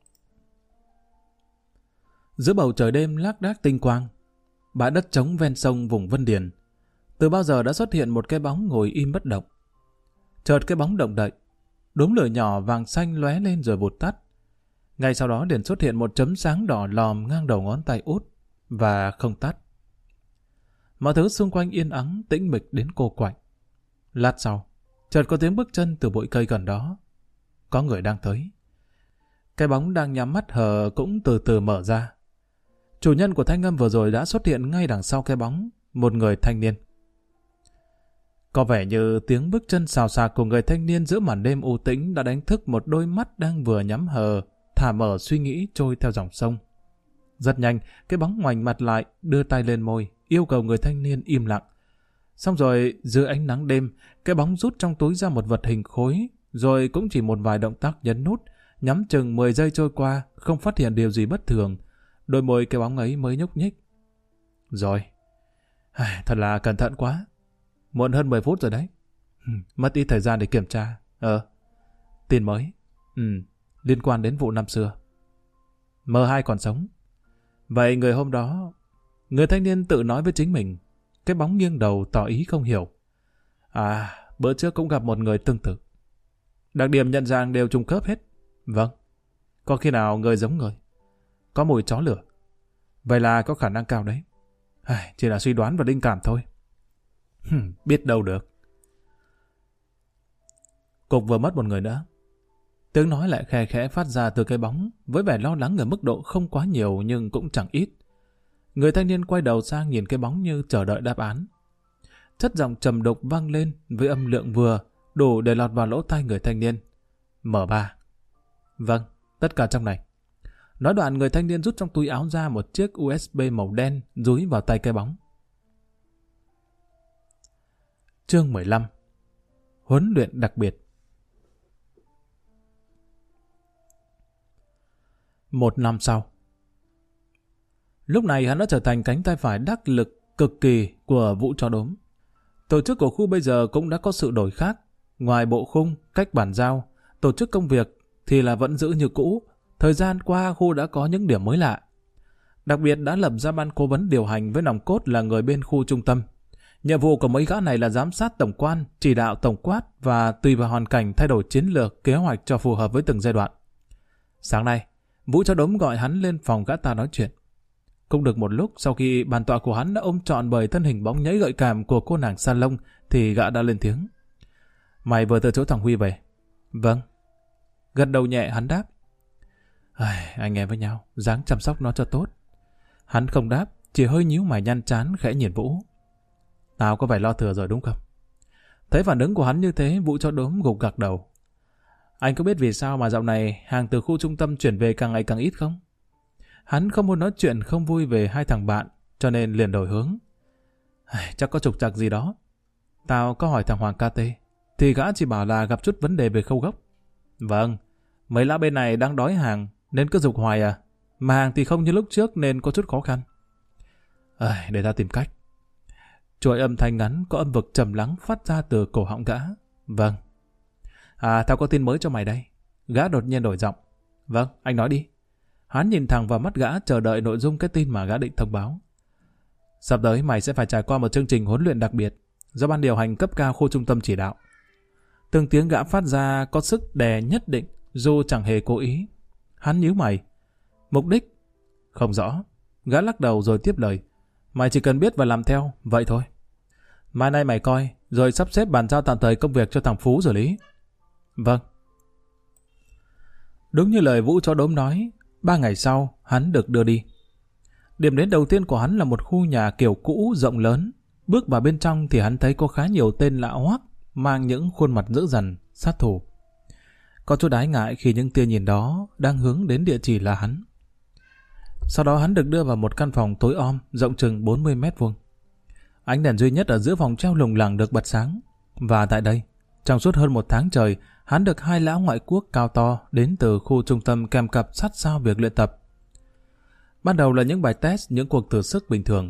Giữa bầu trời đêm lác đác tinh quang, bãi đất trống ven sông vùng Vân Điền, từ bao giờ đã xuất hiện một cái bóng ngồi im bất động. Chợt cái bóng động đậy, đốm lửa nhỏ vàng xanh lóe lên rồi vụt tắt. Ngay sau đó liền xuất hiện một chấm sáng đỏ lòm ngang đầu ngón tay út và không tắt. Mọi thứ xung quanh yên ắng, tĩnh mịch đến cô quạnh. Lát sau, chợt có tiếng bước chân từ bụi cây gần đó. Có người đang tới. Cái bóng đang nhắm mắt hờ cũng từ từ mở ra. Chủ nhân của thanh âm vừa rồi đã xuất hiện ngay đằng sau cái bóng, một người thanh niên. Có vẻ như tiếng bước chân xào xạc của người thanh niên giữa màn đêm u tĩnh đã đánh thức một đôi mắt đang vừa nhắm hờ, thả mở suy nghĩ trôi theo dòng sông. Rất nhanh, cái bóng ngoảnh mặt lại, đưa tay lên môi, yêu cầu người thanh niên im lặng. Xong rồi, dưới ánh nắng đêm, cái bóng rút trong túi ra một vật hình khối, rồi cũng chỉ một vài động tác nhấn nút, nhắm chừng 10 giây trôi qua, không phát hiện điều gì bất thường. Đôi môi cái bóng ấy mới nhúc nhích. Rồi. Thật là cẩn thận quá. Muộn hơn 10 phút rồi đấy. Mất ít thời gian để kiểm tra. Tin mới. Liên quan đến vụ năm xưa. M2 còn sống. Vậy người hôm đó, người thanh niên tự nói với chính mình. Cái bóng nghiêng đầu tỏ ý không hiểu. Bữa trước cũng gặp một người tương tự. Đặc điểm nhận dạng đều trùng khớp hết. Vâng. Có khi nào người giống người? Có mùi chó lửa. Vậy là có khả năng cao đấy. Chỉ là suy đoán và linh cảm thôi. Biết đâu được. Cục vừa mất một người nữa. Tiếng nói lại khe khẽ phát ra từ cái bóng, với vẻ lo lắng ở mức độ không quá nhiều nhưng cũng chẳng ít. Người thanh niên quay đầu sang nhìn cái bóng như chờ đợi đáp án. Chất giọng trầm đục vang lên với âm lượng vừa, đủ để lọt vào lỗ tai người thanh niên. M3. Vâng, tất cả trong này. Nói đoạn, người thanh niên rút trong túi áo ra một chiếc USB màu đen dúi vào tay cái bóng. Chương 15. Huấn luyện đặc biệt. 1 năm sau. Lúc này hắn đã trở thành cánh tay phải đắc lực cực kỳ của Vũ Chó Đốm. Tổ chức của khu bây giờ cũng đã có sự đổi khác. Ngoài bộ khung, cách bàn giao, tổ chức công việc thì là vẫn giữ như cũ. Thời gian qua khu đã có những điểm mới lạ. Đặc biệt đã lập ra ban cố vấn điều hành với nòng cốt là người bên khu trung tâm. Nhiệm vụ của mấy gã này là giám sát tổng quan, chỉ đạo tổng quát và tùy vào hoàn cảnh thay đổi chiến lược, kế hoạch cho phù hợp với từng giai đoạn. Sáng nay, Vũ Chó Đốm gọi hắn lên phòng gã ta nói chuyện. Cũng được một lúc sau khi bàn tọa của hắn đã ôm trọn bởi thân hình bóng nhảy gợi cảm của cô nàng salon thì gã đã lên tiếng. Mày vừa từ chỗ thằng Huy về? Vâng. Gật đầu nhẹ hắn đáp. Anh em với nhau, ráng chăm sóc nó cho tốt. Hắn không đáp, chỉ hơi nhíu mày nhăn trán khẽ nhìn Vũ. Tao có vẻ lo thừa rồi đúng không? Thấy phản ứng của hắn như thế, Vũ Chó Đốm gục gặc đầu. Anh có biết vì sao mà dạo này hàng từ khu trung tâm chuyển về càng ngày càng ít không? Hắn không muốn nói chuyện không vui về hai thằng bạn, cho nên liền đổi hướng. Chắc có trục trặc gì đó. Tao có hỏi thằng Hoàng KT, thì gã chỉ bảo là gặp chút vấn đề về khâu gốc. Vâng, mấy lão bên này đang đói hàng nên cứ giục hoài à. Mà hàng thì không như lúc trước nên có chút khó khăn. Để ta tìm cách. Chuỗi âm thanh ngắn có âm vực trầm lắng phát ra từ cổ họng gã. Vâng. Tao có tin mới cho mày đây. Gã đột nhiên đổi giọng. Vâng, anh nói đi. Hắn nhìn thẳng vào mắt gã chờ đợi nội dung cái tin mà gã định thông báo. Sắp tới mày sẽ phải trải qua một chương trình huấn luyện đặc biệt do ban điều hành cấp cao khu trung tâm chỉ đạo. Từng tiếng gã phát ra có sức đè nhất định dù chẳng hề cố ý. Hắn nhíu mày. Mục đích? Không rõ. Gã lắc đầu rồi tiếp lời. Mày chỉ cần biết và làm theo, vậy thôi. Mai nay mày coi, rồi sắp xếp bàn giao tạm thời công việc cho thằng Phú xử lý. Vâng. Đúng như lời Vũ Chó Đốm nói, 3 ngày sau, hắn được đưa đi. Điểm đến đầu tiên của hắn là một khu nhà kiểu cũ rộng lớn. Bước vào bên trong thì hắn thấy có khá nhiều tên lạ hoắc, mang những khuôn mặt dữ dằn, sát thủ. Có chút ái ngại khi những tia nhìn đó đang hướng đến địa chỉ là hắn. Sau đó hắn được đưa vào một căn phòng tối om, rộng chừng 40 mét vuông. Ánh đèn duy nhất ở giữa phòng treo lủng lẳng được bật sáng. Và tại đây, trong suốt hơn 1 tháng trời, hắn được 2 lão ngoại quốc cao to đến từ khu trung tâm kèm cặp sát sao việc luyện tập. Ban đầu là những bài test, những cuộc thử sức bình thường.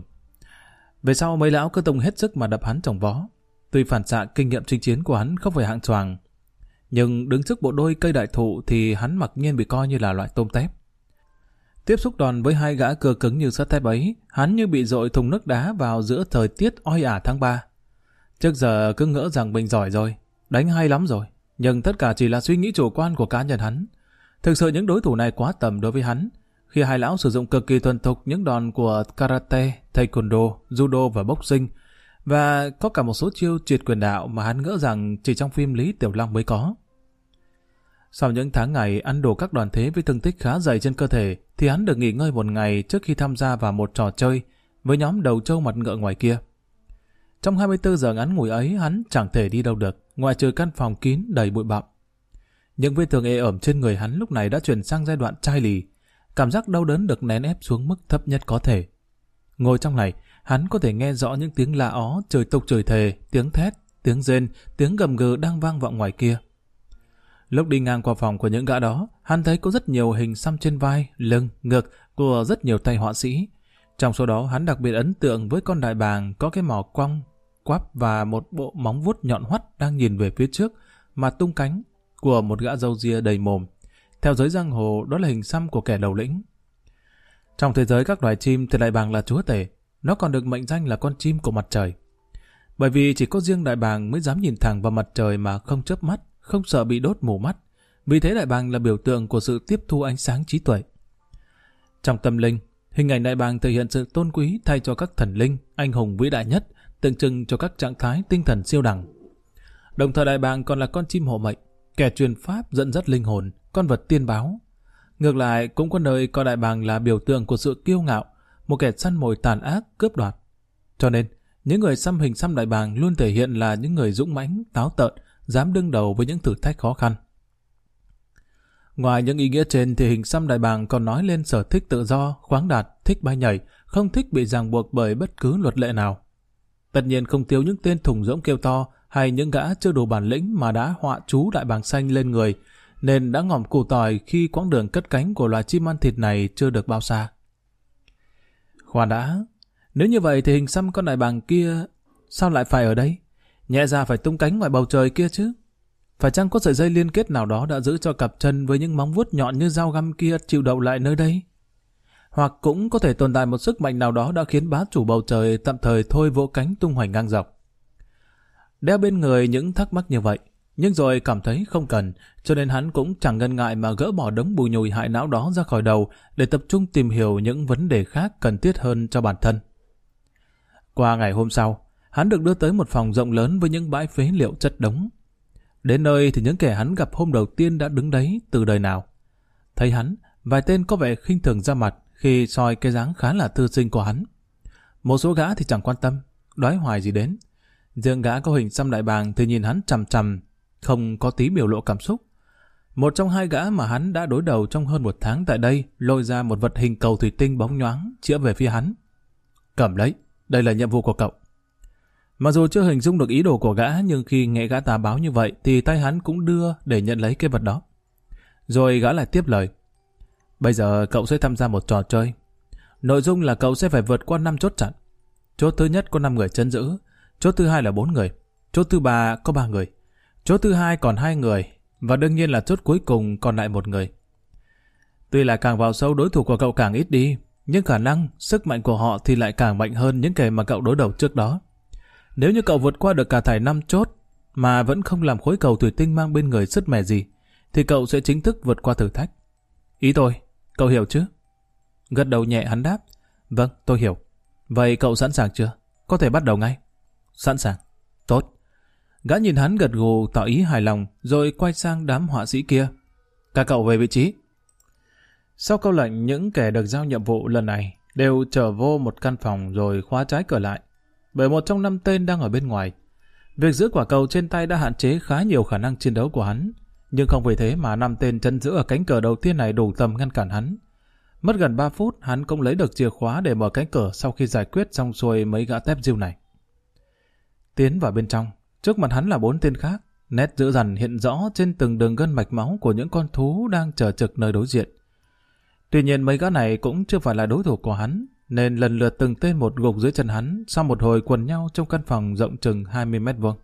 Về sau mấy lão cứ tung hết sức mà đập hắn trồng vó. Tuy phản xạ kinh nghiệm chinh chiến của hắn không phải hạng choàng, nhưng đứng trước bộ đôi cây đại thụ thì hắn mặc nhiên bị coi như là loại tôm tép. Tiếp xúc đòn với 2 gã cưa cứng như sắt thép ấy, hắn như bị dội thùng nước đá vào giữa thời tiết oi ả tháng 3. Trước giờ cứ ngỡ rằng mình giỏi rồi, đánh hay lắm rồi, nhưng tất cả chỉ là suy nghĩ chủ quan của cá nhân hắn. Thực sự những đối thủ này quá tầm đối với hắn, khi 2 lão sử dụng cực kỳ thuần thục những đòn của karate, taekwondo, judo và boxing, và có cả một số chiêu triệt quyền đạo mà hắn ngỡ rằng chỉ trong phim Lý Tiểu Long mới có. Sau những tháng ngày ăn đồ các đoàn thế với thương tích khá dày trên cơ thể, thì hắn được nghỉ ngơi 1 ngày trước khi tham gia vào một trò chơi với nhóm đầu trâu mặt ngựa ngoài kia. Trong 24 giờ ngắn ngủi ấy, hắn chẳng thể đi đâu được, ngoại trừ căn phòng kín đầy bụi bặm. Những vết thương ê ẩm trên người hắn lúc này đã chuyển sang giai đoạn chai lì, cảm giác đau đớn được nén ép xuống mức thấp nhất có thể. Ngồi trong này, hắn có thể nghe rõ những tiếng la ó, chửi tục chửi thề, tiếng thét, tiếng rên, tiếng gầm gừ đang vang vọng ngoài kia. Lúc đi ngang qua phòng của những gã đó, hắn thấy có rất nhiều hình xăm trên vai, lưng, ngực của rất nhiều tay họa sĩ. Trong số đó hắn đặc biệt ấn tượng với con đại bàng có cái mỏ cong, quắp và một bộ móng vuốt nhọn hoắt đang nhìn về phía trước mà tung cánh của một gã râu ria đầy mồm. Theo giới giang hồ, đó là hình xăm của kẻ đầu lĩnh. Trong thế giới các loài chim thì đại bàng là chúa tể, nó còn được mệnh danh là con chim của mặt trời. Bởi vì chỉ có riêng đại bàng mới dám nhìn thẳng vào mặt trời mà không chớp mắt, không sợ bị đốt mù mắt. Vì thế đại bàng là biểu tượng của sự tiếp thu ánh sáng trí tuệ. Trong tâm linh, hình ảnh đại bàng thể hiện sự tôn quý thay cho các thần linh, anh hùng vĩ đại nhất, tượng trưng cho các trạng thái tinh thần siêu đẳng. Đồng thời đại bàng còn là con chim hộ mệnh, kẻ truyền pháp dẫn dắt linh hồn, con vật tiên báo. Ngược lại, cũng có nơi coi đại bàng là biểu tượng của sự kiêu ngạo, một kẻ săn mồi tàn ác, cướp đoạt. Cho nên, những người xăm hình xăm đại bàng luôn thể hiện là những người dũng mãnh, táo tợn, dám đương đầu với những thử thách khó khăn. Ngoài những ý nghĩa trên thì hình xăm đại bàng còn nói lên sở thích tự do, khoáng đạt, thích bay nhảy, không thích bị ràng buộc bởi bất cứ luật lệ nào. Tất nhiên không thiếu những tên thùng rỗng kêu to hay những gã chưa đủ bản lĩnh mà đã họa chú đại bàng xanh lên người, nên đã ngỏm củ tỏi khi quãng đường cất cánh của loài chim ăn thịt này chưa được bao xa. Khoan đã, nếu như vậy thì hình xăm con đại bàng kia sao lại phải ở đây? Nhẹ ra phải tung cánh ngoài bầu trời kia chứ. Phải chăng có sợi dây liên kết nào đó đã giữ cho cặp chân với những móng vuốt nhọn như dao găm kia chịu đậu lại nơi đây? hoặc cũng có thể tồn tại một sức mạnh nào đó đã khiến bá chủ bầu trời tạm thời thôi vỗ cánh tung hoành ngang dọc. Đeo bên người những thắc mắc như vậy, nhưng rồi cảm thấy không cần, cho nên hắn cũng chẳng ngần ngại mà gỡ bỏ đống bùi nhùi hại não đó ra khỏi đầu để tập trung tìm hiểu những vấn đề khác cần thiết hơn cho bản thân. Qua ngày hôm sau, hắn được đưa tới một phòng rộng lớn với những bãi phế liệu chất đống. Đến nơi thì những kẻ hắn gặp hôm đầu tiên đã đứng đấy từ đời nào. Thấy hắn, vài tên có vẻ khinh thường ra mặt khi soi cái dáng khá là thư sinh của hắn. Một số gã thì chẳng quan tâm, đoái hoài gì đến. Riêng gã có hình xăm đại bàng thì nhìn hắn chằm chằm, không có tí biểu lộ cảm xúc. Một trong hai gã mà hắn đã đối đầu trong hơn một tháng tại đây lôi ra một vật hình cầu thủy tinh bóng nhoáng chĩa về phía hắn. Cầm lấy, đây là nhiệm vụ của cậu. Mặc dù chưa hình dung được ý đồ của gã, nhưng khi nghe gã ta báo như vậy thì tay hắn cũng đưa để nhận lấy cái vật đó. Rồi gã lại tiếp lời. Bây giờ cậu sẽ tham gia một trò chơi. Nội dung là cậu sẽ phải vượt qua 5 chốt chặn. Chốt thứ nhất có 5 người trấn giữ, chốt thứ hai là 4 người, chốt thứ ba có 3 người, chốt thứ hai còn 2 người, và đương nhiên là chốt cuối cùng còn lại 1 người. Tuy là càng vào sâu đối thủ của cậu càng ít đi, nhưng khả năng, sức mạnh của họ thì lại càng mạnh hơn những kẻ mà cậu đối đầu trước đó. Nếu như cậu vượt qua được cả thảy 5 chốt mà vẫn không làm khối cầu thủy tinh mang bên người sứt mẻ gì, thì cậu sẽ chính thức vượt qua thử thách. Ý tôi, cậu hiểu chứ? Gật đầu nhẹ hắn đáp. Vâng, tôi hiểu. Vậy cậu sẵn sàng chưa? Có thể bắt đầu ngay. Sẵn sàng. Tốt. Gã nhìn hắn gật gù tỏ ý hài lòng, rồi quay sang đám họa sĩ kia. Các cậu về vị trí. Sau câu lệnh, những kẻ được giao nhiệm vụ lần này đều trở vô một căn phòng rồi khóa trái cửa lại, bởi một trong 5 tên đang ở bên ngoài. Việc giữ quả cầu trên tay đã hạn chế khá nhiều khả năng chiến đấu của hắn, nhưng không vì thế mà 5 tên chân giữ ở cánh cửa đầu tiên này đủ tầm ngăn cản hắn. Mất gần 3 phút, hắn cũng lấy được chìa khóa để mở cánh cửa sau khi giải quyết xong xuôi mấy gã tép diêu này. Tiến vào bên trong, trước mặt hắn là 4 tên khác, nét dữ dằn hiện rõ trên từng đường gân mạch máu của những con thú đang chờ trực nơi đối diện. Tuy nhiên mấy gã này cũng chưa phải là đối thủ của hắn, nên lần lượt từng tên một gục dưới chân hắn sau một hồi quần nhau trong căn phòng rộng chừng 20 mét vuông.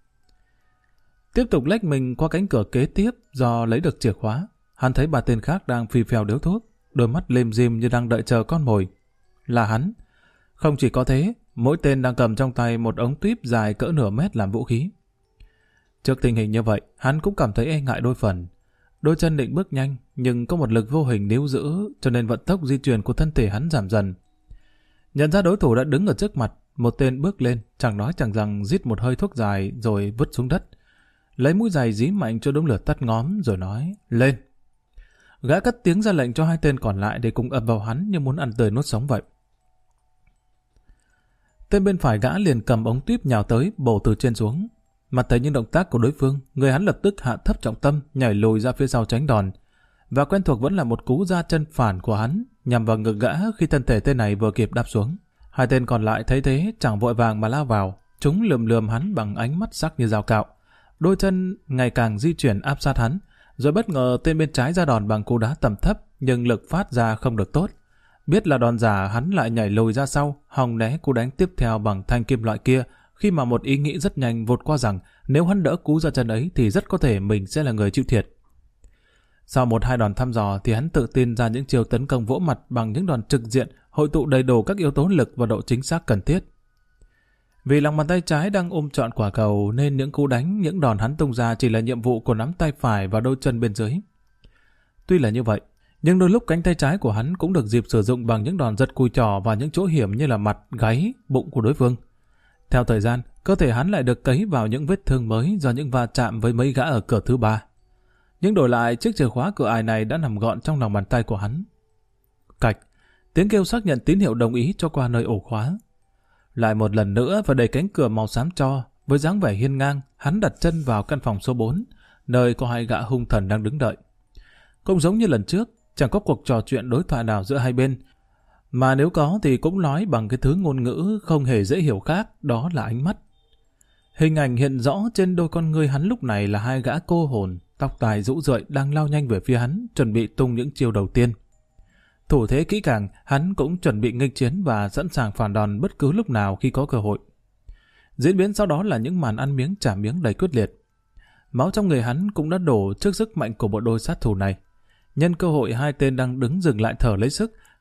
Tiếp tục lách mình qua cánh cửa kế tiếp do lấy được chìa khóa, hắn thấy 3 tên khác đang phì phèo điếu thuốc, đôi mắt lim dim như đang đợi chờ con mồi. Là hắn. Không chỉ có thế, mỗi tên đang cầm trong tay một ống tuyếp dài cỡ nửa mét làm vũ khí. Trước tình hình như vậy, hắn cũng cảm thấy e ngại đôi phần. Đôi chân định bước nhanh, nhưng có một lực vô hình níu giữ, cho nên vận tốc di chuyển của thân thể hắn giảm dần. Nhận ra đối thủ đã đứng ở trước mặt, một tên bước lên, chẳng nói chẳng rằng rít một hơi thuốc dài rồi vứt xuống đất. Lấy mũi giày dí mạnh cho đống lửa tắt ngóm rồi nói, lên. Gã cất tiếng ra lệnh cho 2 tên còn lại để cùng ập vào hắn như muốn ăn tươi nuốt sống vậy. Tên bên phải gã liền cầm ống tuyếp nhào tới, bổ từ trên xuống. Mặt thấy những động tác của đối phương, người hắn lập tức hạ thấp trọng tâm, nhảy lùi ra phía sau tránh đòn. Và quen thuộc vẫn là một cú ra chân phản của hắn, nhằm vào ngực gã khi thân thể tên này vừa kịp đáp xuống. 2 tên còn lại thấy thế, chẳng vội vàng mà lao vào. Chúng lườm lườm hắn bằng ánh mắt sắc như dao cạo. Đôi chân ngày càng di chuyển áp sát hắn, rồi bất ngờ tên bên trái ra đòn bằng cú đá tầm thấp, nhưng lực phát ra không được tốt. Biết là đòn giả, hắn lại nhảy lùi ra sau, hòng né cú đánh tiếp theo bằng thanh kim loại kia, khi mà một ý nghĩ rất nhanh vụt qua rằng nếu hắn đỡ cú ra chân ấy thì rất có thể mình sẽ là người chịu thiệt. Sau 1-2 đòn thăm dò thì hắn tự tin ra những chiêu tấn công vỗ mặt bằng những đòn trực diện, hội tụ đầy đủ các yếu tố lực và độ chính xác cần thiết. Vì lòng bàn tay trái đang ôm trọn quả cầu nên những cú đánh, những đòn hắn tung ra chỉ là nhiệm vụ của nắm tay phải và đôi chân bên dưới. Tuy là như vậy, nhưng đôi lúc cánh tay trái của hắn cũng được dịp sử dụng bằng những đòn giật cùi chỏ và những chỗ hiểm như là mặt, gáy, bụng của đối phương. Theo thời gian, cơ thể hắn lại được cấy vào những vết thương mới do những va chạm với mấy gã ở cửa thứ 3. Nhưng đổi lại, chiếc chìa khóa cửa ải này đã nằm gọn trong lòng bàn tay của hắn. Cạch, tiếng kêu xác nhận tín hiệu đồng ý cho qua nơi ổ khóa. Lại một lần nữa và đẩy cánh cửa màu xám tro, với dáng vẻ hiên ngang, hắn đặt chân vào căn phòng số 4, nơi có 2 gã hung thần đang đứng đợi. Cũng giống như lần trước, chẳng có cuộc trò chuyện đối thoại nào giữa hai bên, mà nếu có thì cũng nói bằng cái thứ ngôn ngữ không hề dễ hiểu khác, đó là ánh mắt. Hình ảnh hiện rõ trên đôi con ngươi hắn lúc này là 2 gã cô hồn, tóc tai rũ rượi đang lao nhanh về phía hắn, chuẩn bị tung những chiêu đầu tiên. Thủ thế kỹ càng, hắn cũng chuẩn bị nghênh chiến và sẵn sàng phản đòn bất cứ lúc nào khi có cơ hội. Diễn biến sau đó là những màn ăn miếng trả miếng đầy quyết liệt. Máu trong người hắn cũng đã đổ trước sức mạnh của bộ đôi sát thủ này. Nhân cơ hội 2 tên đang đứng dừng lại thở lấy sức,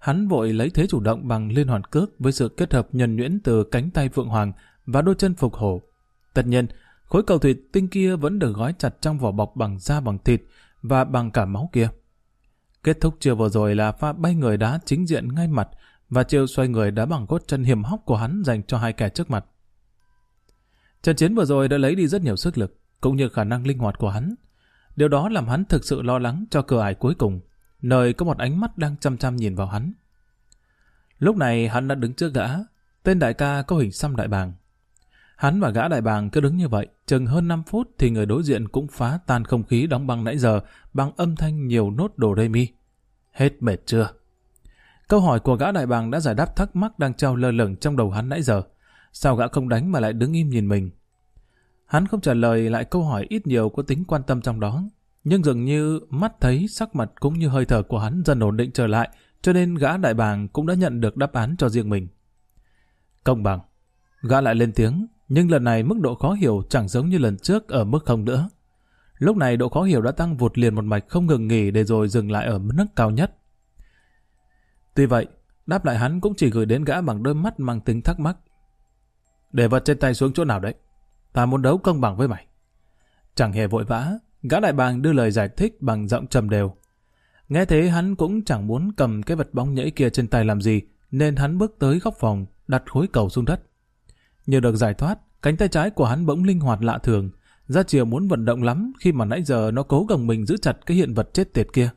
hắn vội lấy thế chủ động bằng liên hoàn cước với sự kết hợp nhuần nhuyễn từ cánh tay phượng hoàng và đôi chân phục hổ. Tất nhiên, khối cầu thịt tinh kia vẫn được gói chặt trong vỏ bọc bằng da bằng thịt và bằng cả máu kia. Kết thúc chiều vừa rồi là pha bay người đá chính diện ngay mặt và chiều xoay người đá bằng gót chân hiểm hóc của hắn dành cho hai kẻ trước mặt. Trận chiến vừa rồi đã lấy đi rất nhiều sức lực cũng như khả năng linh hoạt của hắn. Điều đó làm hắn thực sự lo lắng cho cửa ải cuối cùng, nơi có một ánh mắt đang chăm chăm nhìn vào hắn. Lúc này hắn đã đứng trước gã, tên đại ca có hình xăm đại bàng. Hắn và gã đại bàng cứ đứng như vậy, chừng hơn 5 phút thì người đối diện cũng phá tan không khí đóng băng nãy giờ bằng âm thanh nhiều nốt đồ rê mi. Hết mệt chưa? Câu hỏi của gã đại bàng đã giải đáp thắc mắc đang treo lơ lửng trong đầu hắn nãy giờ. Sao gã không đánh mà lại đứng im nhìn mình? Hắn không trả lời lại câu hỏi ít nhiều có tính quan tâm trong đó, nhưng dường như mắt thấy sắc mặt cũng như hơi thở của hắn dần ổn định trở lại, cho nên gã đại bàng cũng đã nhận được đáp án cho riêng mình. Công bằng. Gã lại lên tiếng, nhưng lần này mức độ khó hiểu chẳng giống như lần trước ở mức không nữa. Lúc này độ khó hiểu đã tăng vụt liền một mạch không ngừng nghỉ để rồi dừng lại ở mức cao nhất. Tuy vậy, đáp lại hắn cũng chỉ gửi đến gã bằng đôi mắt mang tính thắc mắc. Để vật trên tay xuống chỗ nào đấy? Ta muốn đấu công bằng với mày. Chẳng hề vội vã, gã đại bàng đưa lời giải thích bằng giọng trầm đều. Nghe thế hắn cũng chẳng muốn cầm cái vật bóng nhảy kia trên tay làm gì, nên hắn bước tới góc phòng, đặt khối cầu xuống đất. Như được giải thoát, cánh tay trái của hắn bỗng linh hoạt lạ thường, ra chiều muốn vận động lắm khi mà nãy giờ nó cố gồng mình giữ chặt cái hiện vật chết tiệt kia.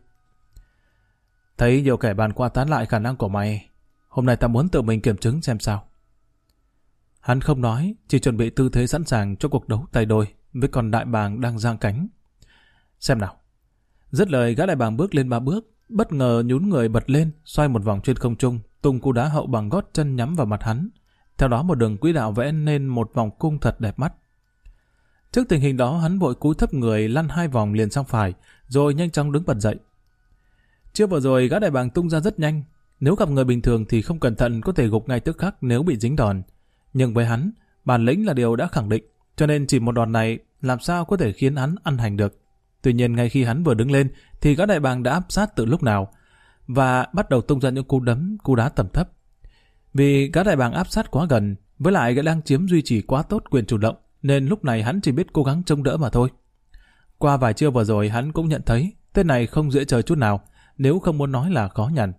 Thấy nhiều kẻ bàn qua tán lại khả năng của mày, hôm nay ta muốn tự mình kiểm chứng xem sao. Hắn không nói, chỉ chuẩn bị tư thế sẵn sàng cho cuộc đấu tay đôi với con đại bàng đang giang cánh. Xem nào. Dứt lời, gã đại bàng bước lên 3 bước, bất ngờ nhún người bật lên, xoay một vòng trên không trung, tung cú đá hậu bằng gót chân nhắm vào mặt hắn. Theo đó một đường quỹ đạo vẽ nên một vòng cung thật đẹp mắt. Trước tình hình đó, hắn vội cúi thấp người lăn 2 vòng liền sang phải, rồi nhanh chóng đứng bật dậy. Chưa vừa rồi gã đại bàng tung ra rất nhanh, nếu gặp người bình thường thì không cẩn thận có thể gục ngay tức khắc nếu bị dính đòn. Nhưng với hắn, bản lĩnh là điều đã khẳng định, cho nên chỉ một đòn này làm sao có thể khiến hắn ăn hành được. Tuy nhiên ngay khi hắn vừa đứng lên thì gã đại bàng đã áp sát từ lúc nào và bắt đầu tung ra những cú đấm, cú đá tầm thấp. Vì gã đại bàng áp sát quá gần, với lại gã đang chiếm duy trì quá tốt quyền chủ động, nên lúc này hắn chỉ biết cố gắng chống đỡ mà thôi. Qua vài chiêu vừa rồi hắn cũng nhận thấy tên này không dễ chơi chút nào, nếu không muốn nói là khó nhằn.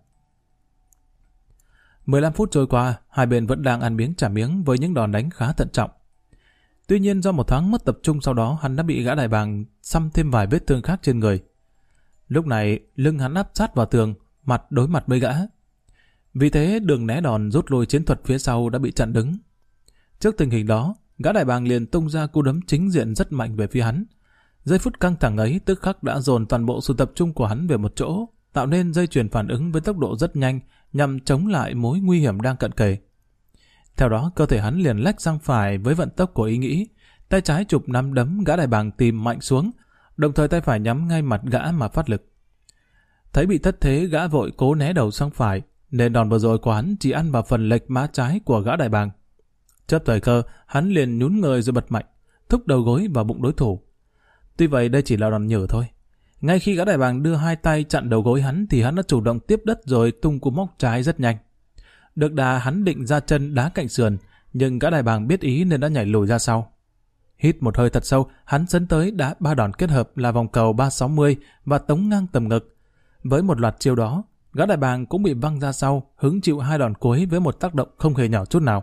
15 phút trôi qua, hai bên vẫn đang ăn miếng trả miếng với những đòn đánh khá thận trọng. Tuy nhiên do một thoáng mất tập trung sau đó hắn đã bị gã đại bàng xăm thêm vài vết thương khác trên người. Lúc này lưng hắn áp sát vào tường, mặt đối mặt với gã. Vì thế đường né đòn rút lui chiến thuật phía sau đã bị chặn đứng. Trước tình hình đó, gã đại bàng liền tung ra cú đấm chính diện rất mạnh về phía hắn. Giây phút căng thẳng ấy tức khắc đã dồn toàn bộ sự tập trung của hắn về một chỗ, tạo nên dây chuyền phản ứng với tốc độ rất nhanh nhằm chống lại mối nguy hiểm đang cận kề. Theo đó, cơ thể hắn liền lách sang phải với vận tốc của ý nghĩ, tay trái chụp nắm đấm gã đại bàng tìm mạnh xuống, đồng thời tay phải nhắm ngay mặt gã mà phát lực. Thấy bị thất thế, gã vội cố né đầu sang phải, nên đòn vừa rồi của hắn chỉ ăn vào phần lệch má trái của gã đại bàng. Chớp thời cơ, hắn liền nhún người rồi bật mạnh, thúc đầu gối vào bụng đối thủ. Tuy vậy đây chỉ là đòn nhử thôi. Ngay khi gã đại bàng đưa hai tay chặn đầu gối hắn thì hắn đã chủ động tiếp đất rồi tung cú móc trái rất nhanh. Được đà hắn định ra chân đá cạnh sườn, nhưng gã đại bàng biết ý nên đã nhảy lùi ra sau. Hít một hơi thật sâu, hắn sấn tới đá 3 đòn kết hợp là vòng cầu 360 và tống ngang tầm ngực. Với một loạt chiêu đó, gã đại bàng cũng bị văng ra sau, hứng chịu 2 đòn cuối với một tác động không hề nhỏ chút nào.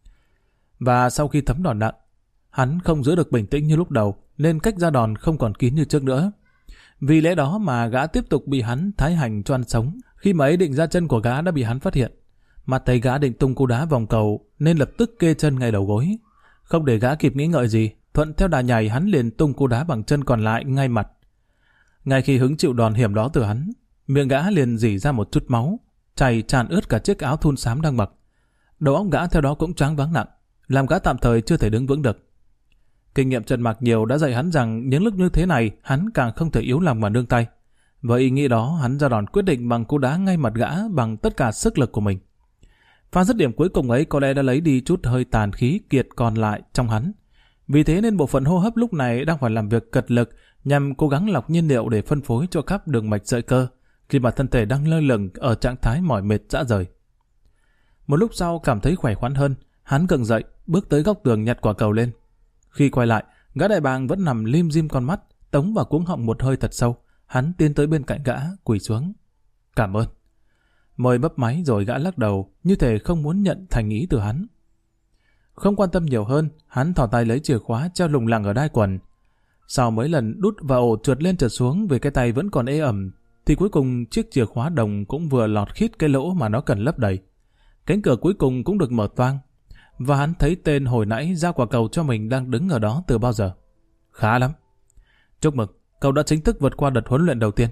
Và sau khi thấm đòn nặng, hắn không giữ được bình tĩnh như lúc đầu, nên cách ra đòn không còn kín như trước nữa. Vì lẽ đó mà gã tiếp tục bị hắn thái hành cho ăn sống. Khi mà ấy định ra chân của gã đã bị hắn phát hiện. Mặt thấy gã định tung cú đá vòng cầu nên lập tức kê chân ngay đầu gối. Không để gã kịp nghĩ ngợi gì, thuận theo đà nhảy hắn liền tung cú đá bằng chân còn lại ngay mặt. Ngay khi hứng chịu đòn hiểm đó từ hắn, miệng gã liền rỉ ra một chút máu, chảy tràn ướt cả chiếc áo thun xám đang mặc. Đầu óc gã theo đó cũng choáng váng nặng, làm gã tạm thời chưa thể đứng vững được. Kinh nghiệm trận mạc nhiều đã dạy hắn rằng những lúc như thế này hắn càng không thể yếu lòng mà nương tay. Với ý nghĩ đó, hắn ra đòn quyết định bằng cú đá ngay mặt gã bằng tất cả sức lực của mình. Pha dứt điểm cuối cùng ấy có lẽ đã lấy đi chút hơi tàn khí kiệt còn lại trong hắn. Vì thế nên bộ phận hô hấp lúc này đang phải làm việc cật lực nhằm cố gắng lọc nhiên liệu để phân phối cho khắp đường mạch sợi cơ, khi mà thân thể đang lơ lửng ở trạng thái mỏi mệt rã rời. Một lúc sau cảm thấy khỏe khoắn hơn, hắn gượng dậy, bước tới góc tường nhặt quả cầu lên. Khi quay lại, gã đại bàng vẫn nằm lim dim con mắt, tống vào cuống họng một hơi thật sâu. Hắn tiến tới bên cạnh gã, quỳ xuống. Cảm ơn. Môi bấp máy rồi gã lắc đầu, như thể không muốn nhận thành ý từ hắn. Không quan tâm nhiều hơn, hắn thò tay lấy chìa khóa treo lủng lẳng ở đai quần. Sau mấy lần đút vào ổ trượt lên trượt xuống vì cái tay vẫn còn ê ẩm, thì cuối cùng chiếc chìa khóa đồng cũng vừa lọt khít cái lỗ mà nó cần lấp đầy. Cánh cửa cuối cùng cũng được mở toang, và hắn thấy tên hồi nãy giao quả cầu cho mình đang đứng ở đó từ bao giờ. Khá lắm. Chúc mừng, cậu đã chính thức vượt qua đợt huấn luyện đầu tiên.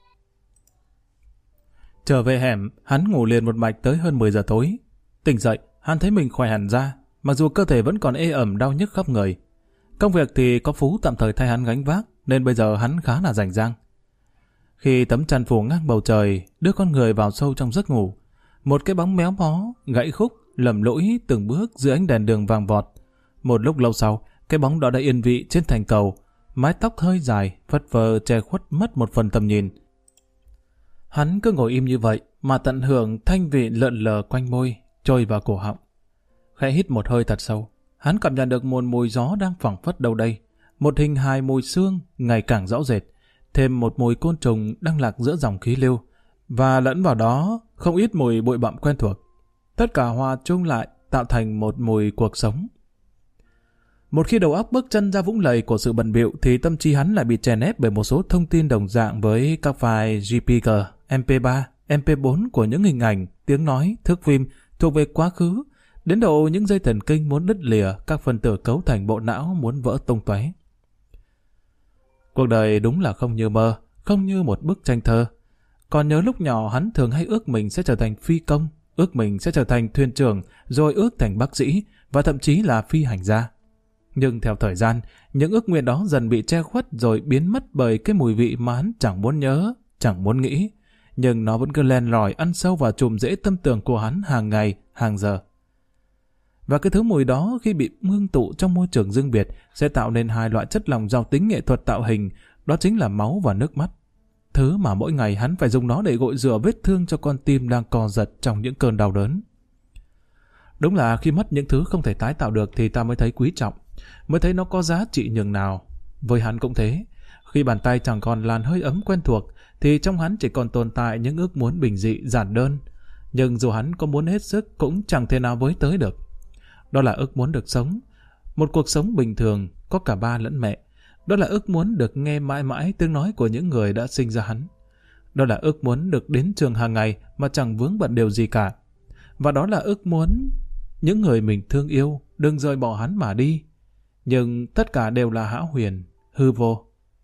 Trở về hẻm, hắn ngủ liền một mạch tới hơn 10 giờ tối. Tỉnh dậy, hắn thấy mình khỏe hẳn ra, mặc dù cơ thể vẫn còn ê ẩm đau nhức khắp người. Công việc thì có Phú tạm thời thay hắn gánh vác, nên bây giờ hắn khá là rảnh rang. Khi tấm chăn phủ ngang bầu trời đưa con người vào sâu trong giấc ngủ, một cái bóng méo mó, gãy khúc, lầm lũi từng bước dưới ánh đèn đường vàng vọt. Một lúc lâu sau, cái bóng đó đã yên vị trên thành cầu, mái tóc hơi dài, phất phơ che khuất mất một phần tầm nhìn. Hắn cứ ngồi im như vậy mà tận hưởng thanh vị lợn lờ quanh môi, trôi vào cổ họng. Khẽ hít một hơi thật sâu, hắn cảm nhận được một mùi gió đang phảng phất đâu đây, một hình hài mùi xương ngày càng rõ rệt, thêm một mùi côn trùng đang lạc giữa dòng khí lưu, và lẫn vào đó không ít mùi bụi bặm quen thuộc. Tất cả hòa chung lại tạo thành một mùi cuộc sống. Một khi đầu óc bước chân ra vũng lầy của sự bận bịu thì tâm trí hắn lại bị chèn ép bởi một số thông tin đồng dạng với các file JPG, MP3, MP4 của những hình ảnh, tiếng nói, thước phim thuộc về quá khứ, đến độ những dây thần kinh muốn đứt lìa, các phần tử cấu thành bộ não muốn vỡ tung tóe. Cuộc đời đúng là không như mơ, không như một bức tranh thơ. Còn nhớ lúc nhỏ hắn thường hay ước mình sẽ trở thành phi công, ước mình sẽ trở thành thuyền trưởng, rồi ước thành bác sĩ, và thậm chí là phi hành gia. Nhưng theo thời gian, những ước nguyện đó dần bị che khuất rồi biến mất bởi cái mùi vị mà hắn chẳng muốn nhớ, chẳng muốn nghĩ. Nhưng nó vẫn cứ len lỏi ăn sâu vào chùm rễ tâm tưởng của hắn hàng ngày, hàng giờ. Và cái thứ mùi đó khi bị ngưng tụ trong môi trường riêng biệt sẽ tạo nên hai loại chất lỏng giàu tính nghệ thuật tạo hình, đó chính là máu và nước mắt. Thứ mà mỗi ngày hắn phải dùng nó để gội rửa vết thương cho con tim đang co giật trong những cơn đau đớn. Đúng là khi mất những thứ không thể tái tạo được thì ta mới thấy quý trọng, mới thấy nó có giá trị nhường nào. Với hắn cũng thế, khi bàn tay chẳng còn làn hơi ấm quen thuộc thì trong hắn chỉ còn tồn tại những ước muốn bình dị giản đơn. Nhưng dù hắn có muốn hết sức cũng chẳng thể nào với tới được. Đó là ước muốn được sống một cuộc sống bình thường, có cả ba lẫn mẹ. Đó là ước muốn được nghe mãi mãi tiếng nói của những người đã sinh ra hắn. Đó là ước muốn được đến trường hàng ngày mà chẳng vướng bận điều gì cả. Và đó là ước muốn những người mình thương yêu đừng rời bỏ hắn mà đi. Nhưng tất cả đều là hão huyền, hư vô.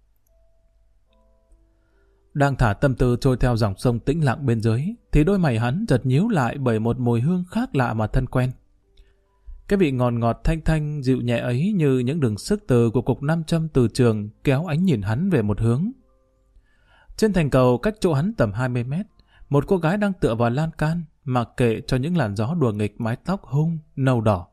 Đang thả tâm tư trôi theo dòng sông tĩnh lặng bên dưới, thì đôi mày hắn chợt nhíu lại bởi một mùi hương khác lạ mà thân quen. Cái vị ngọt ngọt thanh thanh dịu nhẹ ấy như những đường sức từ của cục nam châm từ trường kéo ánh nhìn hắn về một hướng. Trên thành cầu cách chỗ hắn tầm 20 mét, một cô gái đang tựa vào lan can, mặc kệ cho những làn gió đùa nghịch mái tóc hung, nâu đỏ.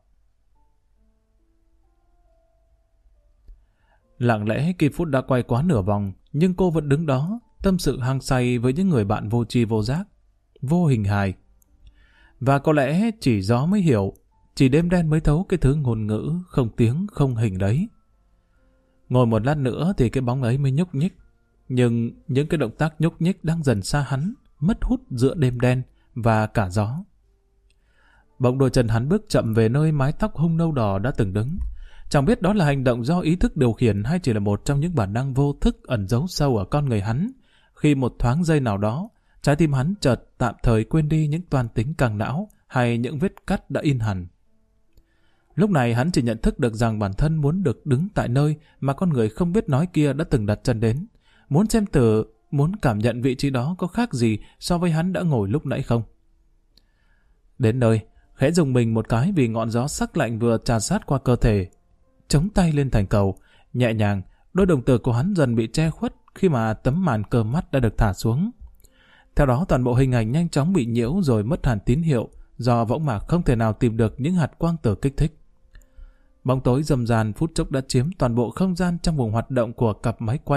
Lặng lẽ Kim Phút đã quay quá nửa vòng, nhưng cô vẫn đứng đó, tâm sự hăng say với những người bạn vô tri vô giác, vô hình hài. Và có lẽ chỉ gió mới hiểu, chỉ đêm đen mới thấu cái thứ ngôn ngữ không tiếng không hình đấy. Ngồi một lát nữa thì cái bóng ấy mới nhúc nhích, nhưng những cái động tác nhúc nhích đang dần xa hắn, mất hút giữa đêm đen và cả gió. Bỗng đôi chân hắn bước chậm về nơi mái tóc hung nâu đỏ đã từng đứng. Chẳng biết đó là hành động do ý thức điều khiển hay chỉ là một trong những bản năng vô thức ẩn giấu sâu ở con người hắn. Khi một thoáng giây nào đó, trái tim hắn chợt tạm thời quên đi những toan tính càng não hay những vết cắt đã in hằn. Lúc này hắn chỉ nhận thức được rằng bản thân muốn được đứng tại nơi mà con người không biết nói kia đã từng đặt chân đến. Muốn xem thử, muốn cảm nhận vị trí đó có khác gì so với hắn đã ngồi lúc nãy không. Đến nơi, khẽ dùng mình một cái vì ngọn gió sắc lạnh vừa trà sát qua cơ thể. Chống tay lên thành cầu, nhẹ nhàng, đôi đồng tử của hắn dần bị che khuất khi mà tấm màn cờ mắt đã được thả xuống. Theo đó toàn bộ hình ảnh nhanh chóng bị nhiễu rồi mất hẳn tín hiệu do võng mạc không thể nào tìm được những hạt quang tử kích thích. Bóng tối râm ran phút chốc đã chiếm toàn bộ không gian trong vùng hoạt động của cặp máy quay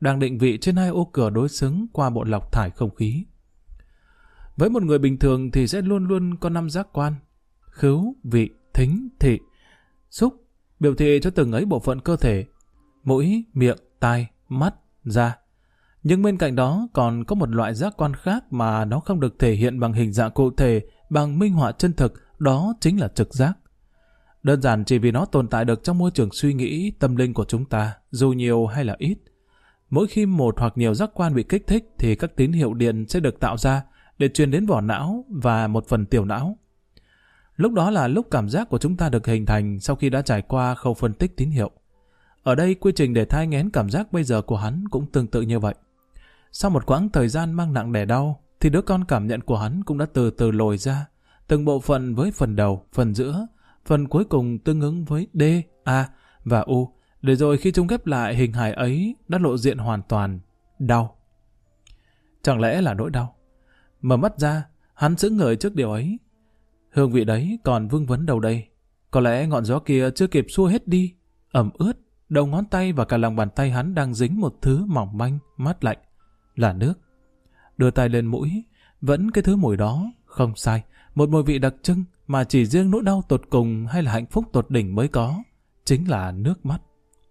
đang định vị trên hai ô cửa đối xứng qua bộ lọc thải không khí. Với một người bình thường thì sẽ luôn luôn có 5 giác quan: khứu, vị, thính, thị, xúc, biểu thị cho từng ấy bộ phận cơ thể: mũi, miệng, tai, mắt, da. Nhưng bên cạnh đó còn có một loại giác quan khác mà nó không được thể hiện bằng hình dạng cụ thể, bằng minh họa chân thực, đó chính là trực giác. Đơn giản chỉ vì nó tồn tại được trong môi trường suy nghĩ, tâm linh của chúng ta, dù nhiều hay là ít. Mỗi khi một hoặc nhiều giác quan bị kích thích thì các tín hiệu điện sẽ được tạo ra để truyền đến vỏ não và một phần tiểu não. Lúc đó là lúc cảm giác của chúng ta được hình thành sau khi đã trải qua khâu phân tích tín hiệu. Ở đây quy trình để thai nghén cảm giác bây giờ của hắn cũng tương tự như vậy. Sau một quãng thời gian mang nặng đẻ đau thì đứa con cảm nhận của hắn cũng đã từ từ lồi ra, từng bộ phận với phần đầu, phần giữa, phần cuối cùng tương ứng với D, A và U, để rồi khi chúng ghép lại hình hài ấy đã lộ diện hoàn toàn: đau. Chẳng lẽ là nỗi đau? Mở mắt ra, hắn sững người trước điều ấy. Hương vị đấy còn vương vấn đâu đây? Có lẽ ngọn gió kia chưa kịp xua hết đi, ẩm ướt, đầu ngón tay và cả lòng bàn tay hắn đang dính một thứ mỏng manh, mát lạnh, là nước. Đưa tay lên mũi, vẫn cái thứ mùi đó, không sai, một mùi vị đặc trưng mà chỉ riêng nỗi đau tột cùng hay là hạnh phúc tột đỉnh mới có, chính là nước mắt.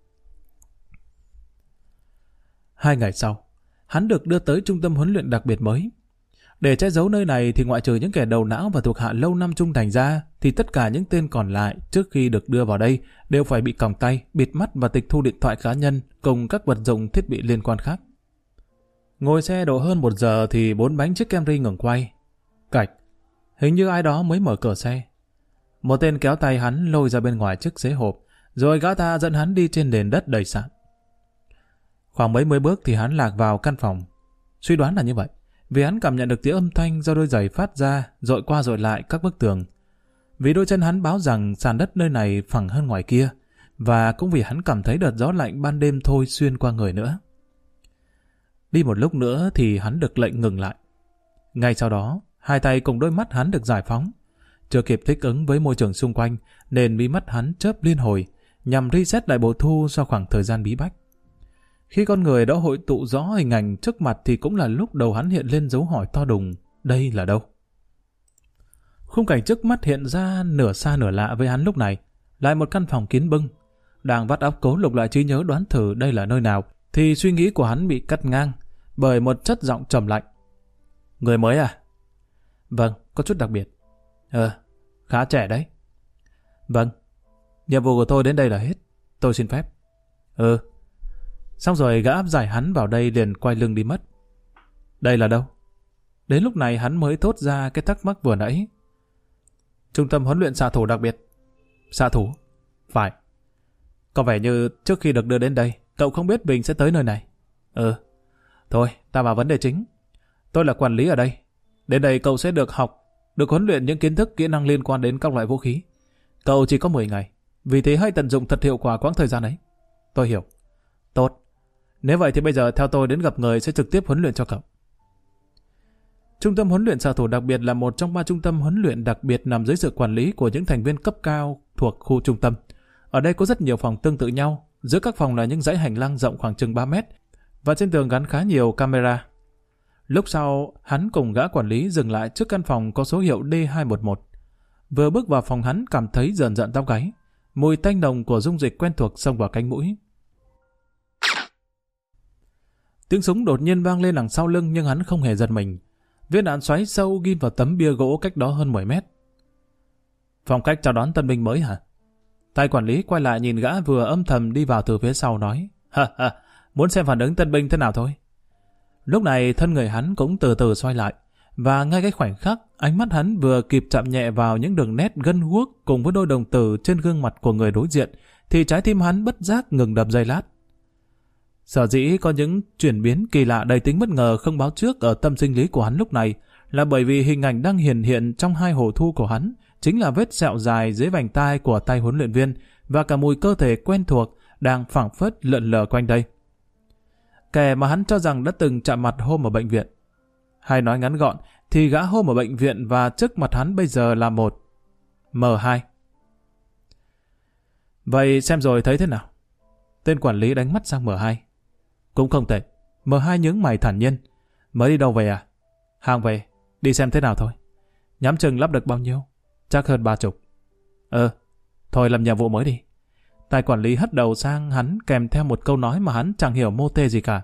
2 ngày sau, hắn được đưa tới trung tâm huấn luyện đặc biệt mới. Để che giấu nơi này thì ngoại trừ những kẻ đầu não và thuộc hạ lâu năm trung thành ra, thì tất cả những tên còn lại trước khi được đưa vào đây đều phải bị còng tay, bịt mắt và tịch thu điện thoại cá nhân cùng các vật dụng thiết bị liên quan khác. Ngồi xe độ hơn 1 giờ thì 4 bánh chiếc Camry ngừng quay. Cạch, hình như ai đó mới mở cửa xe. Một tên kéo tay hắn lôi ra bên ngoài chiếc ghế hộp, rồi gã ta dẫn hắn đi trên nền đất đầy sạn. Khoảng mấy mươi bước thì hắn lạc vào căn phòng. Suy đoán là như vậy, vì hắn cảm nhận được tiếng âm thanh do đôi giày phát ra, dội qua dội lại các bức tường. Vì đôi chân hắn báo rằng sàn đất nơi này phẳng hơn ngoài kia, và cũng vì hắn cảm thấy đợt gió lạnh ban đêm thôi xuyên qua người nữa. Đi một lúc nữa thì hắn được lệnh ngừng lại. Ngay sau đó, hai tay cùng đôi mắt hắn được giải phóng. Chưa kịp thích ứng với môi trường xung quanh, nên mí mắt hắn chớp liên hồi, nhằm reset lại bộ thu sau khoảng thời gian bí bách. Khi con người đã hội tụ rõ hình ảnh trước mặt thì cũng là lúc đầu hắn hiện lên dấu hỏi to đùng: đây là đâu? Khung cảnh trước mắt hiện ra nửa xa nửa lạ với hắn lúc này. Lại một căn phòng kín bưng. Đang vắt óc cố lục lại trí nhớ đoán thử đây là nơi nào, thì suy nghĩ của hắn bị cắt ngang bởi một chất giọng trầm lạnh. Người mới à? Vâng, có chút đặc biệt. Khá trẻ đấy. Vâng, nhiệm vụ của tôi đến đây là hết. Tôi xin phép. Xong rồi gã áp giải hắn vào đây liền quay lưng đi mất. Đây là đâu? Đến lúc này hắn mới thốt ra cái thắc mắc vừa nãy. Trung tâm huấn luyện xạ thủ đặc biệt. Xạ thủ? Phải. Có vẻ như trước khi được đưa đến đây, cậu không biết mình sẽ tới nơi này. Thôi, ta vào vấn đề chính. Tôi là quản lý ở đây. Đến đây cậu sẽ được học, được huấn luyện những kiến thức, kỹ năng liên quan đến các loại vũ khí. Cậu chỉ có 10 ngày, vì thế hãy tận dụng thật hiệu quả quãng thời gian ấy. Tôi hiểu. Tốt. Nếu vậy thì bây giờ theo tôi đến gặp người sẽ trực tiếp huấn luyện cho cậu. Trung tâm huấn luyện xạ thủ đặc biệt là một trong 3 trung tâm huấn luyện đặc biệt nằm dưới sự quản lý của những thành viên cấp cao thuộc khu trung tâm. Ở đây có rất nhiều phòng tương tự nhau. Giữa các phòng là những dãy hành lang rộng khoảng chừng 3 mét và trên tường gắn khá nhiều camera. Lúc sau, hắn cùng gã quản lý dừng lại trước căn phòng có số hiệu D211. Vừa bước vào phòng hắn cảm thấy rờn rợn tóc gáy. Mùi tanh nồng của dung dịch quen thuộc xông vào cánh mũi. Tiếng súng đột nhiên vang lên đằng sau lưng nhưng hắn không hề giật mình. Viên đạn xoáy sâu ghim vào tấm bia gỗ cách đó hơn 10 mét. Phong cách chào đón tân binh mới hả? Tay quản lý quay lại nhìn gã vừa âm thầm đi vào từ phía sau nói: Muốn xem phản ứng tân binh thế nào thôi. Lúc này thân người hắn cũng từ từ xoay lại, và ngay cái khoảnh khắc ánh mắt hắn vừa kịp chạm nhẹ vào những đường nét gân guốc cùng với đôi đồng tử trên gương mặt của người đối diện, thì trái tim hắn bất giác ngừng đập giây lát. Sở dĩ có những chuyển biến kỳ lạ đầy tính bất ngờ không báo trước ở tâm sinh lý của hắn lúc này là bởi vì hình ảnh đang hiển hiện trong hai hồ thu của hắn chính là vết sẹo dài dưới vành tai của tay huấn luyện viên và cả mùi cơ thể quen thuộc đang phảng phất lượn lờ quanh đây. Kẻ mà hắn cho rằng đã từng chạm mặt hôm ở bệnh viện. Hay nói ngắn gọn thì gã hôm ở bệnh viện và trước mặt hắn bây giờ là một M2. Vậy xem rồi thấy thế nào? Tên quản lý đánh mắt sang M2. Cũng không tệ. M2 nhướng mày thản nhiên. Mới đi đâu về à? Hàng về, đi xem thế nào thôi. Nhắm chừng lắp được bao nhiêu? Chắc hơn 30. Thôi làm nhiệm vụ mới đi. Tài quản lý hất đầu sang hắn kèm theo một câu nói mà hắn chẳng hiểu mô tê gì cả.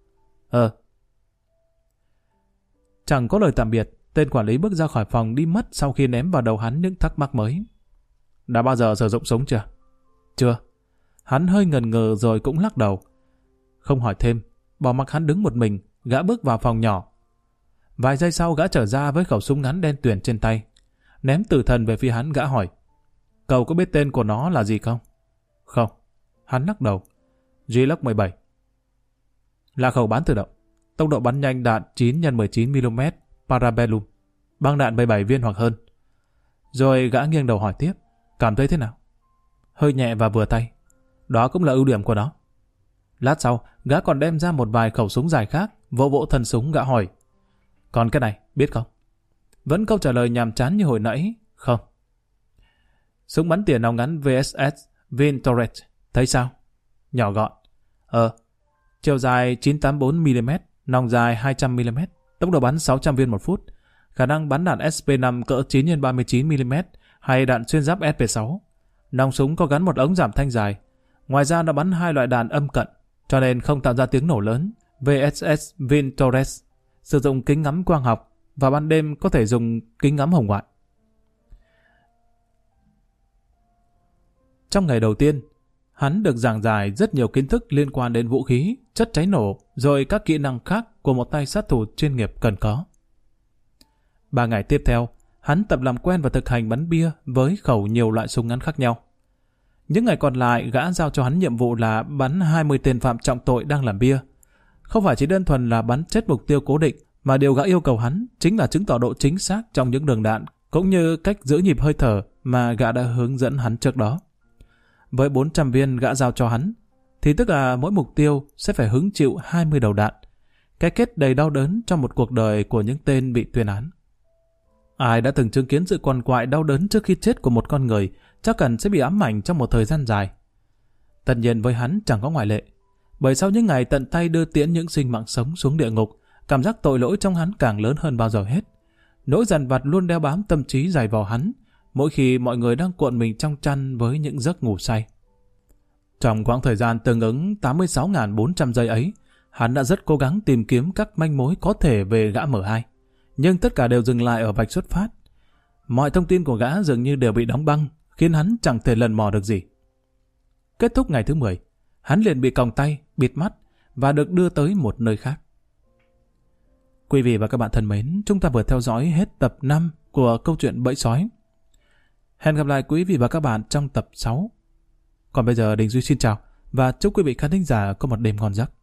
Chẳng có lời tạm biệt, tên quản lý bước ra khỏi phòng đi mất sau khi ném vào đầu hắn những thắc mắc mới. Đã bao giờ sử dụng súng chưa? Chưa. Hắn hơi ngần ngừ rồi cũng lắc đầu. Không hỏi thêm, bỏ mặc hắn đứng một mình, gã bước vào phòng nhỏ. Vài giây sau gã trở ra với khẩu súng ngắn đen tuyền trên tay. Ném tử thần về phía hắn, gã hỏi. Cậu có biết tên của nó là gì không? Không. Hắn lắc đầu. Glock 17. Là khẩu bán tự động. Tốc độ bắn nhanh, đạn 9x19mm Parabellum. Băng đạn 17 viên hoặc hơn. Rồi gã nghiêng đầu hỏi tiếp. Cảm thấy thế nào? Hơi nhẹ và vừa tay. Đó cũng là ưu điểm của nó. Lát sau, gã còn đem ra một vài khẩu súng dài khác. Vỗ vỗ thân súng, gã hỏi. Còn cái này, biết không? Vẫn câu trả lời nhàm chán như hồi nãy. Không. Súng bắn tỉa nòng ngắn VSS Vintoret. Thấy sao? Nhỏ gọn. Chiều dài 984mm, nòng dài 200mm, tốc độ bắn 600 viên một phút. Khả năng bắn đạn SP5 cỡ 9x39mm hay đạn xuyên giáp SP6. Nòng súng có gắn một ống giảm thanh dài. Ngoài ra nó bắn 2 loại đạn âm cận, cho nên không tạo ra tiếng nổ lớn. VSS Vintores sử dụng kính ngắm quang học và ban đêm có thể dùng kính ngắm hồng ngoại. Trong ngày đầu tiên, hắn được giảng giải rất nhiều kiến thức liên quan đến vũ khí, chất cháy nổ, rồi các kỹ năng khác của một tay sát thủ chuyên nghiệp cần có. 3 ngày tiếp theo, hắn tập làm quen và thực hành bắn bia với khẩu nhiều loại súng ngắn khác nhau. Những ngày còn lại, gã giao cho hắn nhiệm vụ là bắn 20 tên phạm trọng tội đang làm bia. Không phải chỉ đơn thuần là bắn chết mục tiêu cố định, mà điều gã yêu cầu hắn chính là chứng tỏ độ chính xác trong những đường đạn, cũng như cách giữ nhịp hơi thở mà gã đã hướng dẫn hắn trước đó. Với 400 viên gã giao cho hắn, thì tức là mỗi mục tiêu sẽ phải hứng chịu 20 đầu đạn. Cái kết đầy đau đớn trong một cuộc đời của những tên bị tuyên án. Ai đã từng chứng kiến sự quằn quại đau đớn trước khi chết của một con người chắc hẳn sẽ bị ám ảnh trong một thời gian dài. Tất nhiên với hắn chẳng có ngoại lệ. Bởi sau những ngày tận tay đưa tiễn những sinh mạng sống xuống địa ngục, cảm giác tội lỗi trong hắn càng lớn hơn bao giờ hết. Nỗi dằn vặt luôn đeo bám tâm trí dày vò hắn, mỗi khi mọi người đang cuộn mình trong chăn với những giấc ngủ say. Trong quãng thời gian tương ứng 86.400 giây ấy, hắn đã rất cố gắng tìm kiếm các manh mối có thể về gã M2. Nhưng tất cả đều dừng lại ở vạch xuất phát. Mọi thông tin của gã dường như đều bị đóng băng, khiến hắn chẳng thể lần mò được gì. Kết thúc ngày thứ 10, hắn liền bị còng tay, bịt mắt và được đưa tới một nơi khác. Quý vị và các bạn thân mến, chúng ta vừa theo dõi hết tập 5 của câu chuyện Bẫy Sói. Hẹn gặp lại quý vị và các bạn trong tập 6. Còn bây giờ Đình Duy xin chào và chúc quý vị khán thính giả có một đêm ngon giấc.